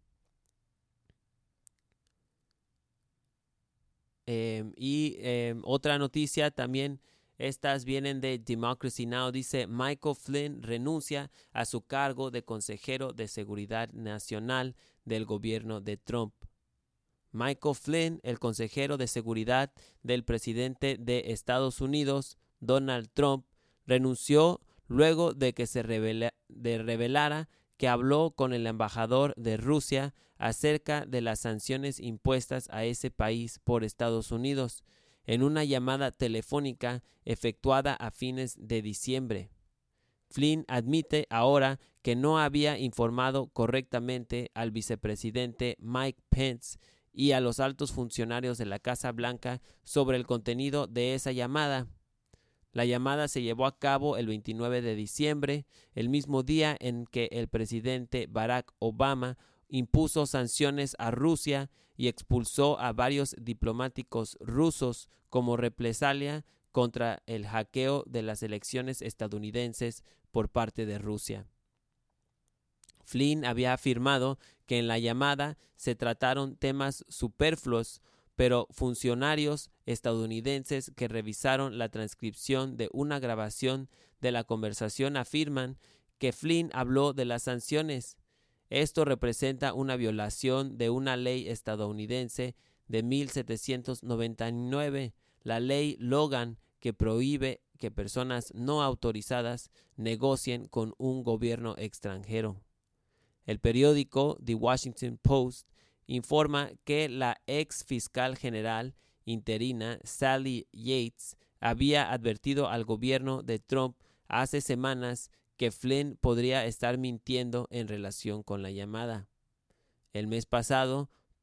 Eh, y eh, otra noticia también, estas vienen de Democracy Now! Dice Michael Flynn renuncia a su cargo de consejero de seguridad nacional del gobierno de Trump. Michael Flynn, el consejero de seguridad del presidente de Estados Unidos, Donald Trump, renunció luego de que se revela, de revelara que habló con el embajador de Rusia acerca de las sanciones impuestas a ese país por Estados Unidos en una llamada telefónica efectuada a fines de diciembre. Flynn admite ahora que no había informado correctamente al vicepresidente Mike Pence y a los altos funcionarios de la Casa Blanca sobre el contenido de esa llamada. La llamada se llevó a cabo el veintinueve de diciembre, el mismo día en que el presidente Barack Obama impuso sanciones a Rusia y expulsó a varios diplomáticos rusos como represalia contra el hackeo de las elecciones estadounidenses por parte de Rusia. Flynn había afirmado que en la llamada se trataron temas superfluos, pero funcionarios estadounidenses que revisaron la transcripción de una grabación de la conversación afirman que Flynn habló de las sanciones. Esto representa una violación de una ley estadounidense de mil setecientos noventa y nueve, la ley Logan, que prohíbe que personas no autorizadas negocien con un gobierno extranjero. El periódico The Washington Post informa que la ex fiscal general interina Sally Yates había advertido al gobierno de Trump hace semanas que Flynn podría estar mintiendo en relación con la llamada. El mes pasado,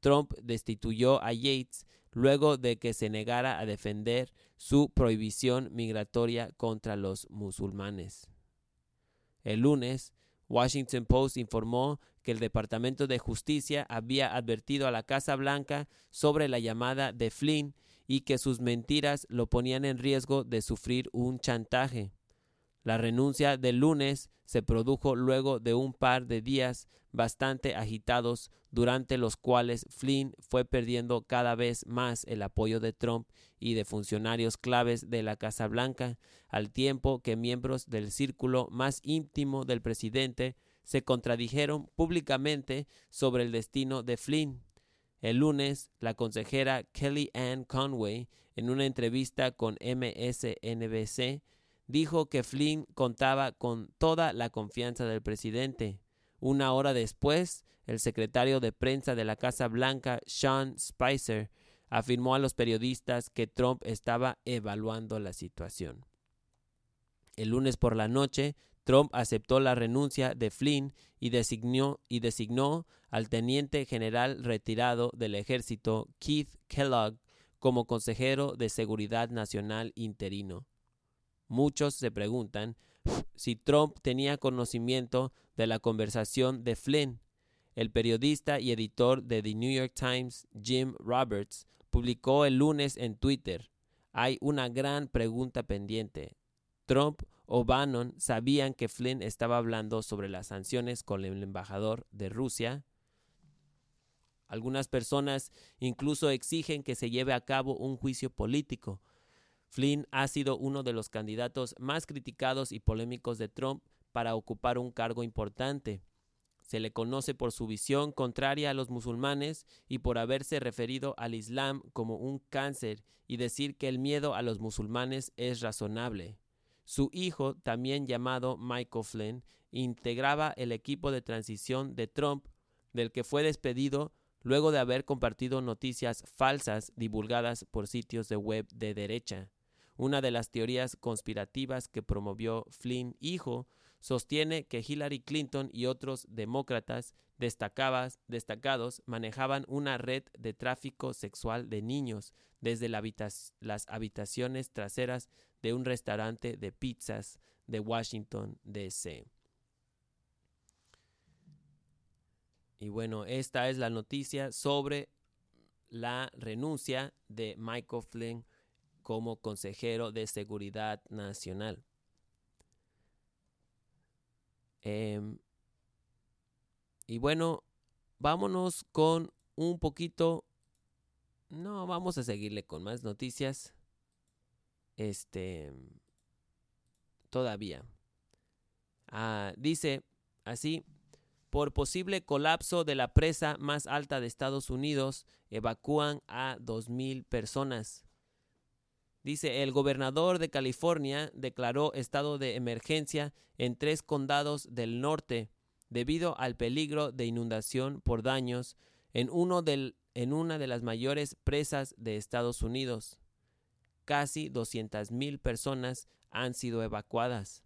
Trump destituyó a Yates luego de que se negara a defender su prohibición migratoria contra los musulmanes. El lunes, Washington Post informó que el Departamento de Justicia había advertido a la Casa Blanca sobre la llamada de Flynn y que sus mentiras lo ponían en riesgo de sufrir un chantaje. La renuncia del lunes se produjo luego de un par de días bastante agitados durante los cuales Flynn fue perdiendo cada vez más el apoyo de Trump y de funcionarios claves de la Casa Blanca, al tiempo que miembros del círculo más íntimo del presidente se contradijeron públicamente sobre el destino de Flynn. El lunes, la consejera Kellyanne Conway, en una entrevista con M S N B C, dijo que Flynn contaba con toda la confianza del presidente. Una hora después, el secretario de prensa de la Casa Blanca, Sean Spicer, afirmó a los periodistas que Trump estaba evaluando la situación. El lunes por la noche, Trump aceptó la renuncia de Flynn y designó, y designó al teniente general retirado del ejército Keith Kellogg como consejero de seguridad nacional interino. Muchos se preguntan si Trump tenía conocimiento de la conversación de Flynn. El periodista y editor de The New York Times, Jim Roberts, publicó el lunes en Twitter: "Hay una gran pregunta pendiente. Trump o Bannon sabían que Flynn estaba hablando sobre las sanciones con el embajador de Rusia". Algunas personas incluso exigen que se lleve a cabo un juicio político. Flynn ha sido uno de los candidatos más criticados y polémicos de Trump para ocupar un cargo importante. Se le conoce por su visión contraria a los musulmanes y por haberse referido al Islam como un cáncer y decir que el miedo a los musulmanes es razonable. Su hijo, también llamado Michael Flynn, integraba el equipo de transición de Trump, del que fue despedido luego de haber compartido noticias falsas divulgadas por sitios de web de derecha. Una de las teorías conspirativas que promovió Flynn hijo sostiene que Hillary Clinton y otros demócratas destacados manejaban una red de tráfico sexual de niños desde la habita- las habitaciones traseras de un restaurante de pizzas de Washington, D C Y bueno, esta es la noticia sobre la renuncia de Michael Flynn como consejero de seguridad nacional. Eh, y bueno, vámonos con un poquito. No, vamos a seguirle con más noticias. Este. Todavía. Ah, dice así: por posible colapso de la presa más alta de Estados Unidos, evacúan a dos mil personas. Dice, el gobernador de California declaró estado de emergencia en tres condados del norte debido al peligro de inundación por daños en, uno del, en una de las mayores presas de Estados Unidos. Casi doscientas mil personas han sido evacuadas.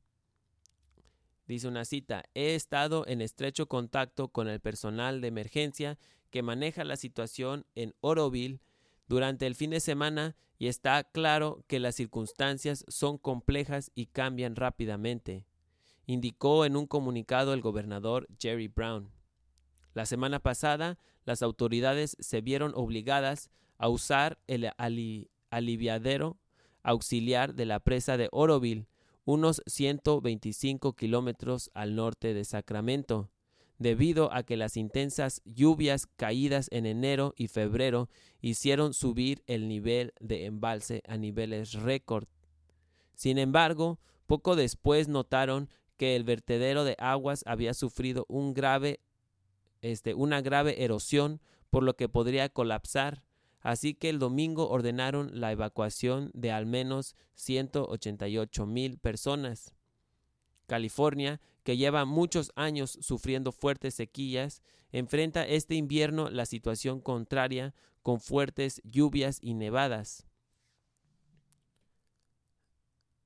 Dice una cita: he estado en estrecho contacto con el personal de emergencia que maneja la situación en Oroville durante el fin de semana y está claro que las circunstancias son complejas y cambian rápidamente, indicó en un comunicado el gobernador Jerry Brown. La semana pasada, las autoridades se vieron obligadas a usar el ali- aliviadero auxiliar de la presa de Oroville, unos ciento veinticinco kilómetros al norte de Sacramento, debido a que las intensas lluvias caídas en enero y febrero hicieron subir el nivel de embalse a niveles récord. Sin embargo, poco después notaron que el vertedero de aguas había sufrido un grave, este, una grave erosión, por lo que podría colapsar. Así que el domingo ordenaron la evacuación de al menos ciento ochenta y ocho mil personas. California, que lleva muchos años sufriendo fuertes sequías, enfrenta este invierno la situación contraria con fuertes lluvias y nevadas.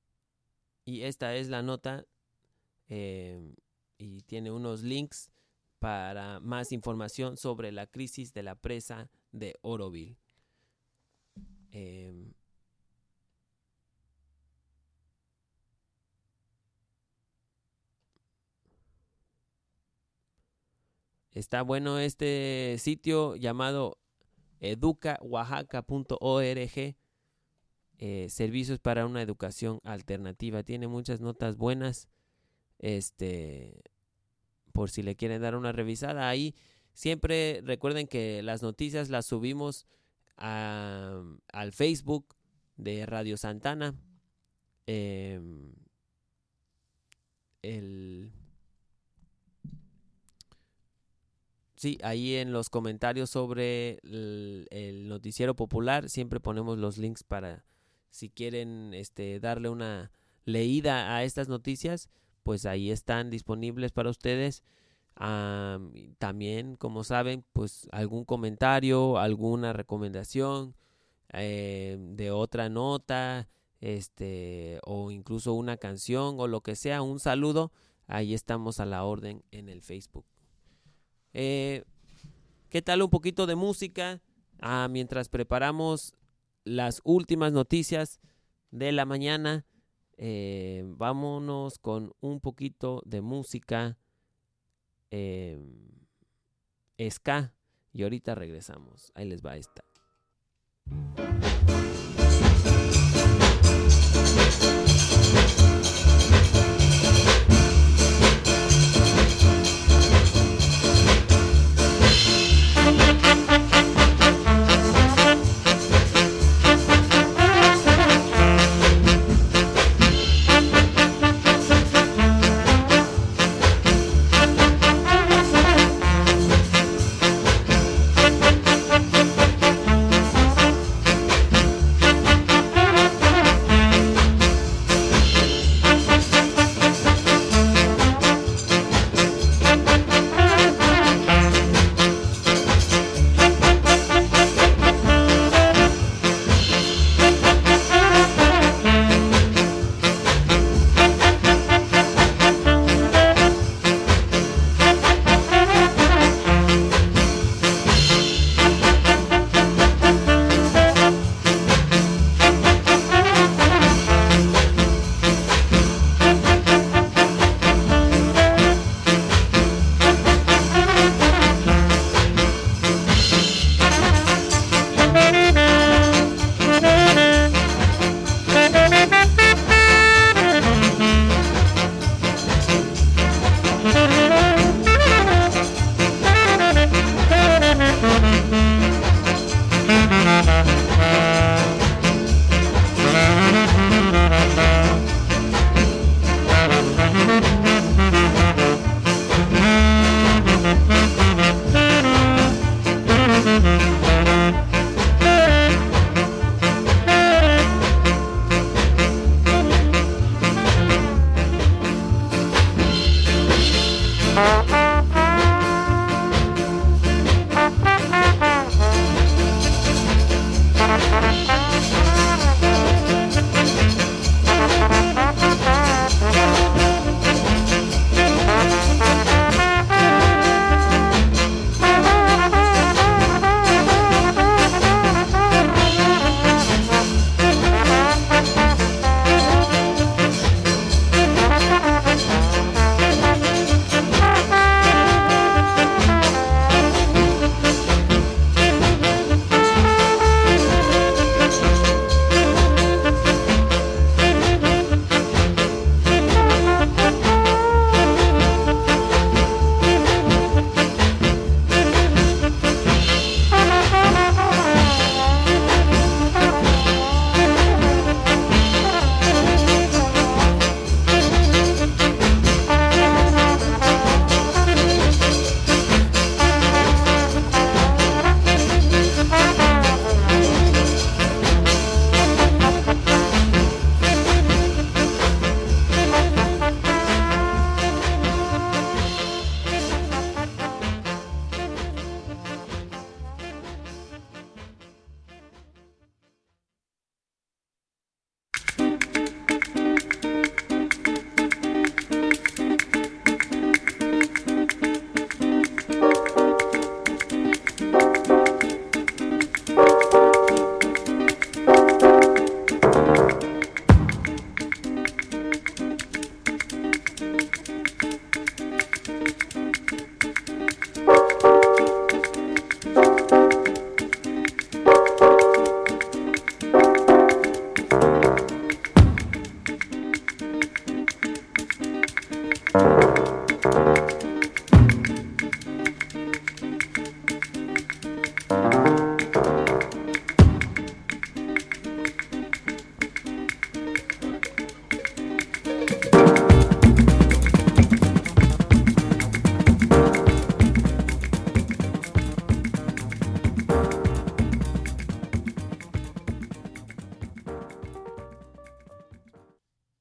Y esta es la nota eh, y tiene unos links para más información sobre la crisis de la presa de Oroville. Eh, está bueno este sitio llamado educa oaxaca punto org, eh, servicios para una educación alternativa. Tiene muchas notas buenas, este, por si le quieren dar una revisada. Ahí siempre recuerden que las noticias las subimos a, al Facebook de Radio Santana. Eh, el... Sí, ahí en los comentarios sobre el, el noticiero popular siempre ponemos los links para si quieren este, darle una leída a estas noticias, pues ahí están disponibles para ustedes. Um, también, como saben, pues algún comentario, alguna recomendación eh, de otra nota, este, o incluso una canción o lo que sea, un saludo, ahí estamos a la orden en el Facebook. Eh, ¿Qué tal un poquito de música? Ah, mientras preparamos las últimas noticias de la mañana, eh, vámonos con un poquito de música eh, ska y ahorita regresamos. Ahí les va esta.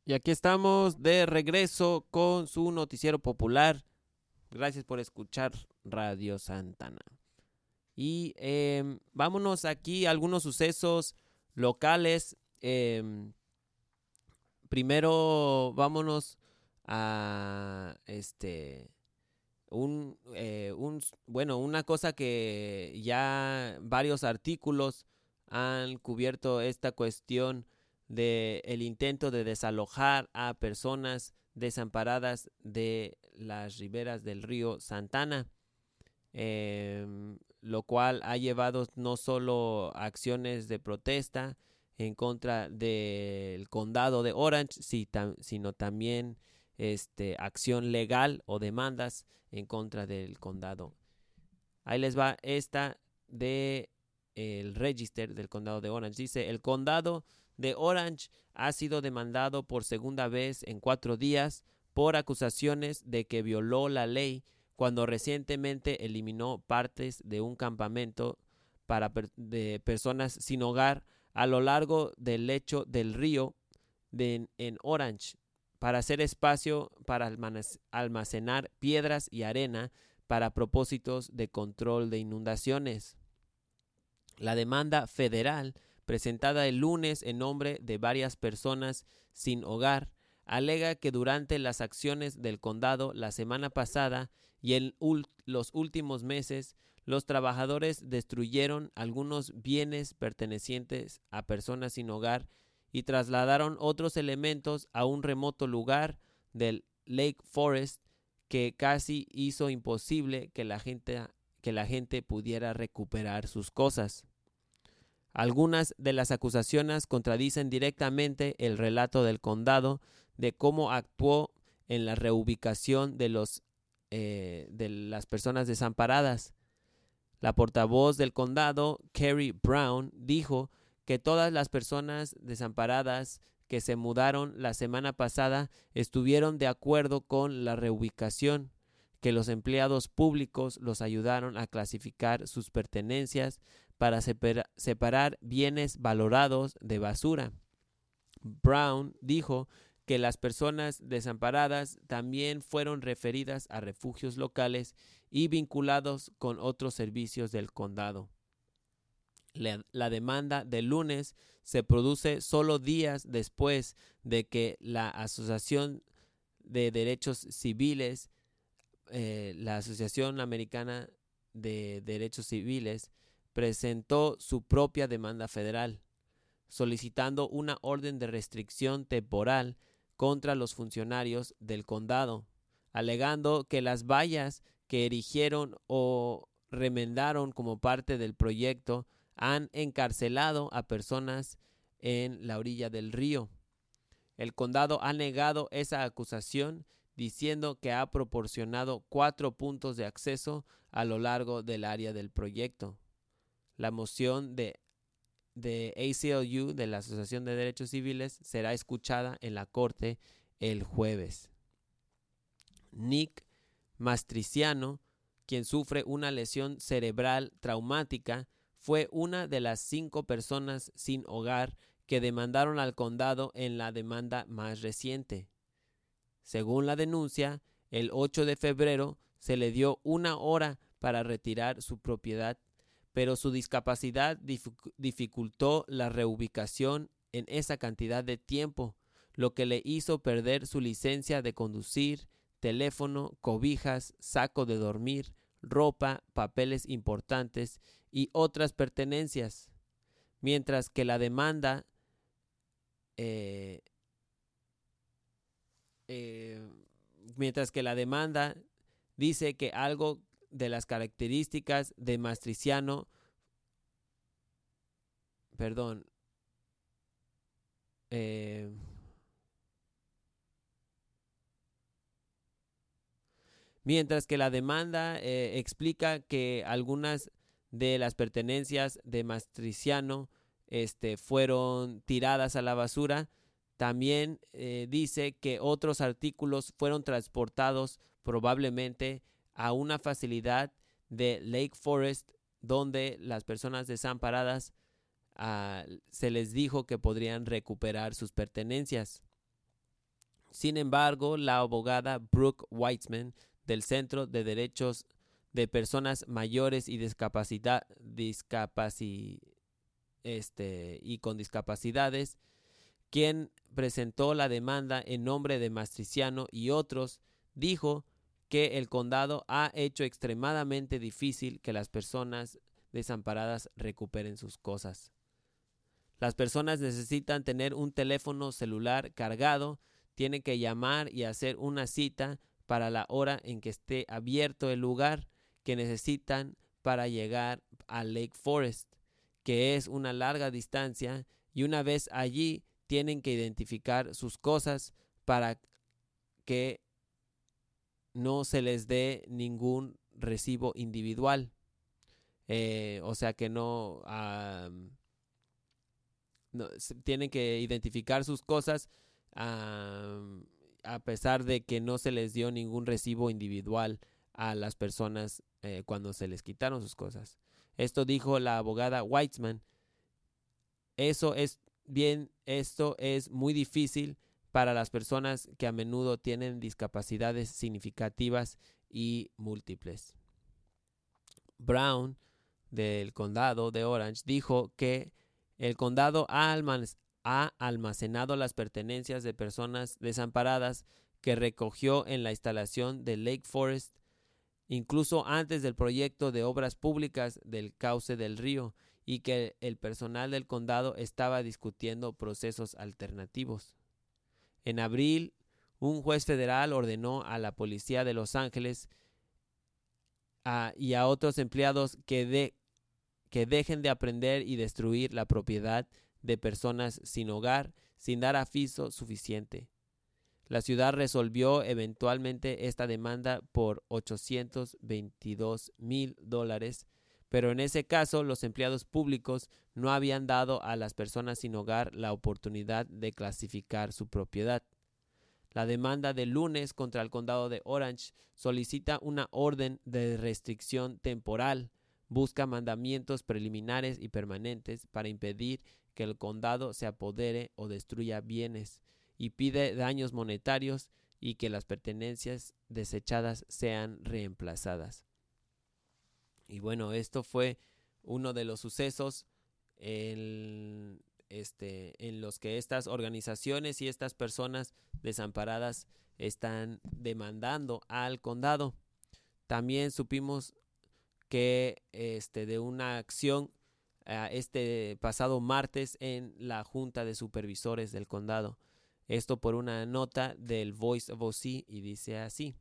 Y aquí estamos de regreso con su noticiero popular. Gracias por escuchar Radio Santana. Y eh, vámonos aquí a algunos sucesos locales. Eh, primero vámonos a este un, eh, un bueno una cosa que ya varios artículos han cubierto esta cuestión de el intento de desalojar a personas desamparadas de las riberas del río Santana, eh, lo cual ha llevado no solo a acciones de protesta en contra del condado de Orange, si tam, sino también este, acción legal o demandas en contra del condado. Ahí les va esta de el Register del condado de Orange. Dice: el condado de Orange ha sido demandado por segunda vez en cuatro días por acusaciones de que violó la ley cuando recientemente eliminó partes de un campamento para per- de personas sin hogar a lo largo del lecho del río de, en Orange para hacer espacio para almacenar piedras y arena para propósitos de control de inundaciones. La demanda federal, presentada el lunes en nombre de varias personas sin hogar, alega que durante las acciones del condado la semana pasada y en ul- los últimos meses, los trabajadores destruyeron algunos bienes pertenecientes a personas sin hogar y trasladaron otros elementos a un remoto lugar del Lake Forest que casi hizo imposible que la gente, que la gente pudiera recuperar sus cosas. Algunas de las acusaciones contradicen directamente el relato del condado de cómo actuó en la reubicación de, los, eh, de las personas desamparadas. La portavoz del condado, Kerry Brown, dijo que todas las personas desamparadas que se mudaron la semana pasada estuvieron de acuerdo con la reubicación, que los empleados públicos los ayudaron a clasificar sus pertenencias para separa- separar bienes valorados de basura. Brown dijo que las personas desamparadas también fueron referidas a refugios locales y vinculados con otros servicios del condado. La, la demanda del lunes se produce solo días después de que la Asociación de Derechos Civiles, eh, la Asociación Americana de Derechos Civiles, presentó su propia demanda federal, solicitando una orden de restricción temporal contra los funcionarios del condado, alegando que las vallas que erigieron o remendaron como parte del proyecto han encarcelado a personas en la orilla del río. El condado ha negado esa acusación, diciendo que ha proporcionado cuatro puntos de acceso a lo largo del área del proyecto. La moción de, de A C L U, de la Asociación de Derechos Civiles, será escuchada en la corte el jueves. Nick Mastriciano, quien sufre una lesión cerebral traumática, fue una de las cinco personas sin hogar que demandaron al condado en la demanda más reciente. Según la denuncia, el ocho de febrero se le dio una hora para retirar su propiedad, pero su discapacidad dific- dificultó la reubicación en esa cantidad de tiempo, lo que le hizo perder su licencia de conducir, teléfono, cobijas, saco de dormir, ropa, papeles importantes y otras pertenencias, mientras que la demanda eh, eh, mientras que la demanda dice que algo de las características de Mastriciano, perdón, eh, mientras que la demanda eh, explica que algunas de las pertenencias de Mastriciano este, fueron tiradas a la basura. También eh, dice que otros artículos fueron transportados probablemente a una facilidad de Lake Forest donde las personas desamparadas uh, se les dijo que podrían recuperar sus pertenencias. Sin embargo, la abogada Brooke Weitzman del Centro de Derechos de Personas Mayores y Discapacidad, discapaci, este, y con discapacidades, quien presentó la demanda en nombre de Mastriciano y otros, dijo que el condado ha hecho extremadamente difícil que las personas desamparadas recuperen sus cosas. Las personas necesitan tener un teléfono celular cargado, tienen que llamar y hacer una cita para la hora en que esté abierto el lugar que necesitan para llegar a Lake Forest, que es una larga distancia, y una vez allí tienen que identificar sus cosas para que no se les dé ningún recibo individual. Eh, o sea que no, um, no tienen que identificar sus cosas um, a pesar de que no se les dio ningún recibo individual a las personas eh, cuando se les quitaron sus cosas. Esto dijo la abogada Weitzman. Eso es bien, esto es muy difícil para las personas que a menudo tienen discapacidades significativas y múltiples. Brown, del condado de Orange, dijo que el condado ha almacenado las pertenencias de personas desamparadas que recogió en la instalación de Lake Forest, incluso antes del proyecto de obras públicas del cauce del río, y que el personal del condado estaba discutiendo procesos alternativos. En abril, un juez federal ordenó a la policía de Los Ángeles a, y a otros empleados que, de, que dejen de aprender y destruir la propiedad de personas sin hogar sin dar aviso suficiente. La ciudad resolvió eventualmente esta demanda por ochocientos veintidós mil dólares, pero en ese caso los empleados públicos no habían dado a las personas sin hogar la oportunidad de clasificar su propiedad. La demanda del lunes contra el condado de Orange solicita una orden de restricción temporal, busca mandamientos preliminares y permanentes para impedir que el condado se apodere o destruya bienes, y pide daños monetarios y que las pertenencias desechadas sean reemplazadas. Y bueno, esto fue uno de los sucesos en, este, en los que estas organizaciones y estas personas desamparadas están demandando al condado. También supimos que este, de una acción uh, este pasado martes en la Junta de Supervisores del condado. Esto por una nota del Voice of O C, y dice así: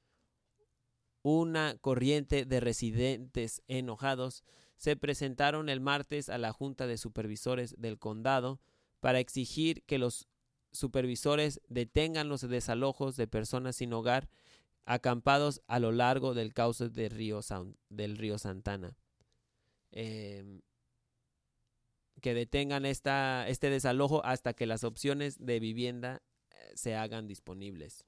una corriente de residentes enojados se presentaron el martes a la Junta de Supervisores del condado para exigir que los supervisores detengan los desalojos de personas sin hogar acampados a lo largo del cauce del río, del río Santana. Eh, que detengan esta, este desalojo hasta que las opciones de vivienda se hagan disponibles.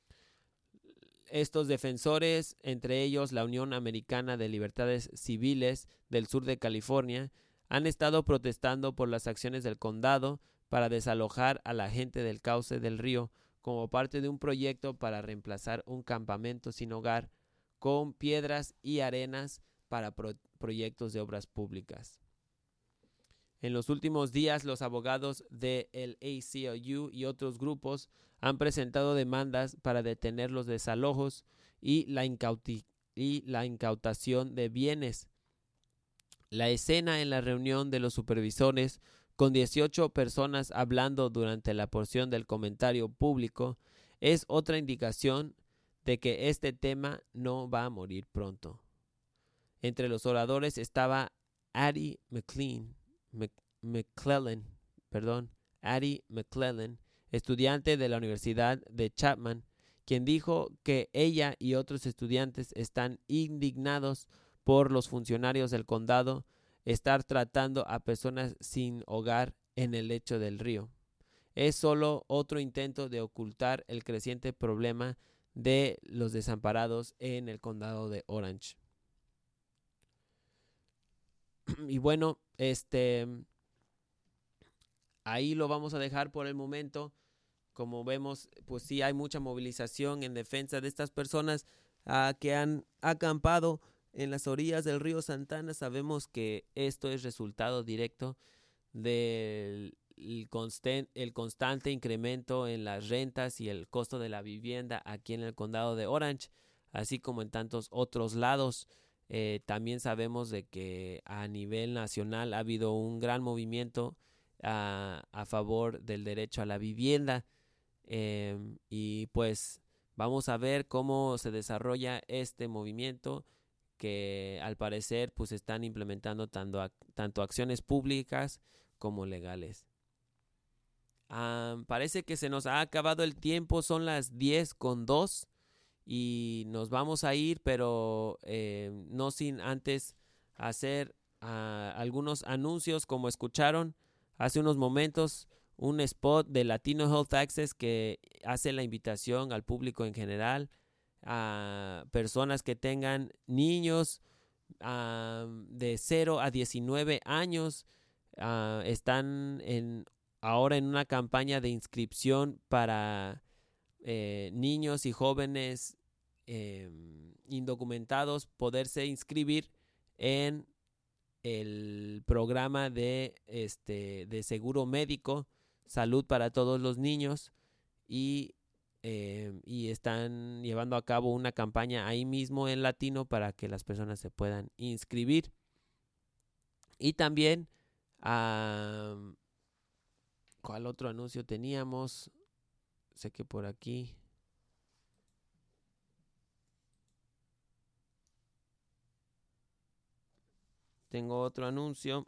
Estos defensores, entre ellos la Unión Americana de Libertades Civiles del sur de California, han estado protestando por las acciones del condado para desalojar a la gente del cauce del río como parte de un proyecto para reemplazar un campamento sin hogar con piedras y arenas para pro- proyectos de obras públicas. En los últimos días, los abogados del A C L U y otros grupos han presentado demandas para detener los desalojos y la, incauti- y la incautación de bienes. La escena en la reunión de los supervisores, con dieciocho personas hablando durante la porción del comentario público, es otra indicación de que este tema no va a morir pronto. Entre los oradores estaba Addie McLean, McClellan, perdón, Addie McClellan, estudiante de la Universidad de Chapman, quien dijo que ella y otros estudiantes están indignados por los funcionarios del condado estar tratando a personas sin hogar en el lecho del río. Es solo otro intento de ocultar el creciente problema de los desamparados en el condado de Orange. Y bueno, este... ahí lo vamos a dejar por el momento. como vemos, pues sí hay mucha movilización en defensa de estas personas uh, que han acampado en las orillas del río Santana. Sabemos que esto es resultado directo del el, constant, el constante incremento en las rentas y el costo de la vivienda aquí en el condado de Orange, así como en tantos otros lados. Eh, también sabemos de que a nivel nacional ha habido un gran movimiento a, a favor del derecho a la vivienda, eh, y pues vamos a ver cómo se desarrolla este movimiento, que al parecer pues están implementando tanto, tanto acciones públicas como legales. Um, parece que se nos ha acabado el tiempo, son las diez con dos y nos vamos a ir, pero eh, no sin antes hacer uh, algunos anuncios. Como escucharon hace unos momentos, un spot de Latino Health Access que hace la invitación al público en general, a personas que tengan niños uh, de cero a diecinueve años, uh, están en, ahora en una campaña de inscripción para eh, niños y jóvenes eh, indocumentados poderse inscribir en el programa de, este, de seguro médico, salud para todos los niños, y Eh, y están llevando a cabo una campaña ahí mismo en Latino para que las personas se puedan inscribir. Y también, uh, ¿cuál otro anuncio teníamos? Sé que por aquí. Tengo otro anuncio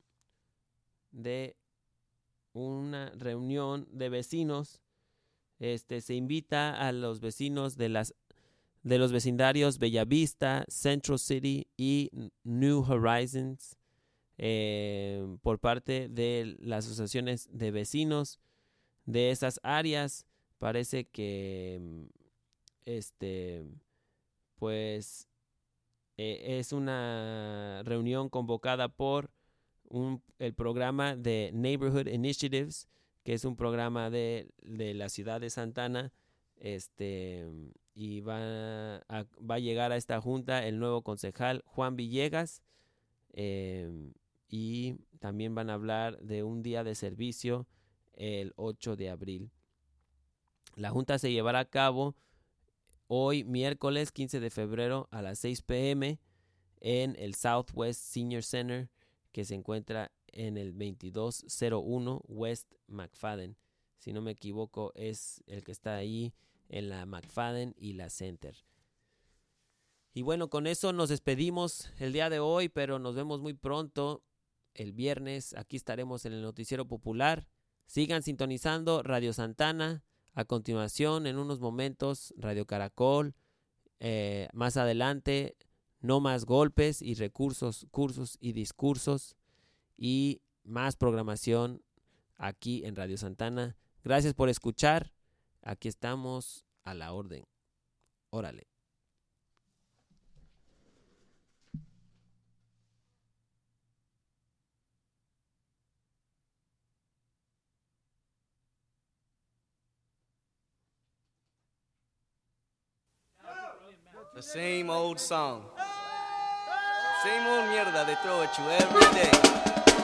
de una reunión de vecinos. Este, se invita a los vecinos de las de los vecindarios Bellavista, Central City y New Horizons, eh, por parte de las asociaciones de vecinos de esas áreas. Parece que este pues eh, es una reunión convocada por un, el programa de Neighborhood Initiatives, que es un programa de, de la ciudad de Santana, este, y va a, va a llegar a esta junta el nuevo concejal Juan Villegas, eh, y también van a hablar de un día de servicio el ocho de abril. La junta se llevará a cabo hoy, miércoles quince de febrero, a las seis p m en el Southwest Senior Center, que se encuentra en el veintidós cero uno West McFadden. Si no me equivoco, es el que está ahí en la McFadden y la Center. Y bueno, con eso nos despedimos el día de hoy, pero nos vemos muy pronto el viernes. Aquí estaremos en el Noticiero Popular. Sigan sintonizando Radio Santana. A continuación, en unos momentos, Radio Caracol. Eh, más adelante, No Más Golpes y Recursos, Cursos y Discursos. Y más programación aquí en Radio Santana. Gracias por escuchar. Aquí estamos a la orden. Órale. The same old song. Same old mierda they throw at you every day.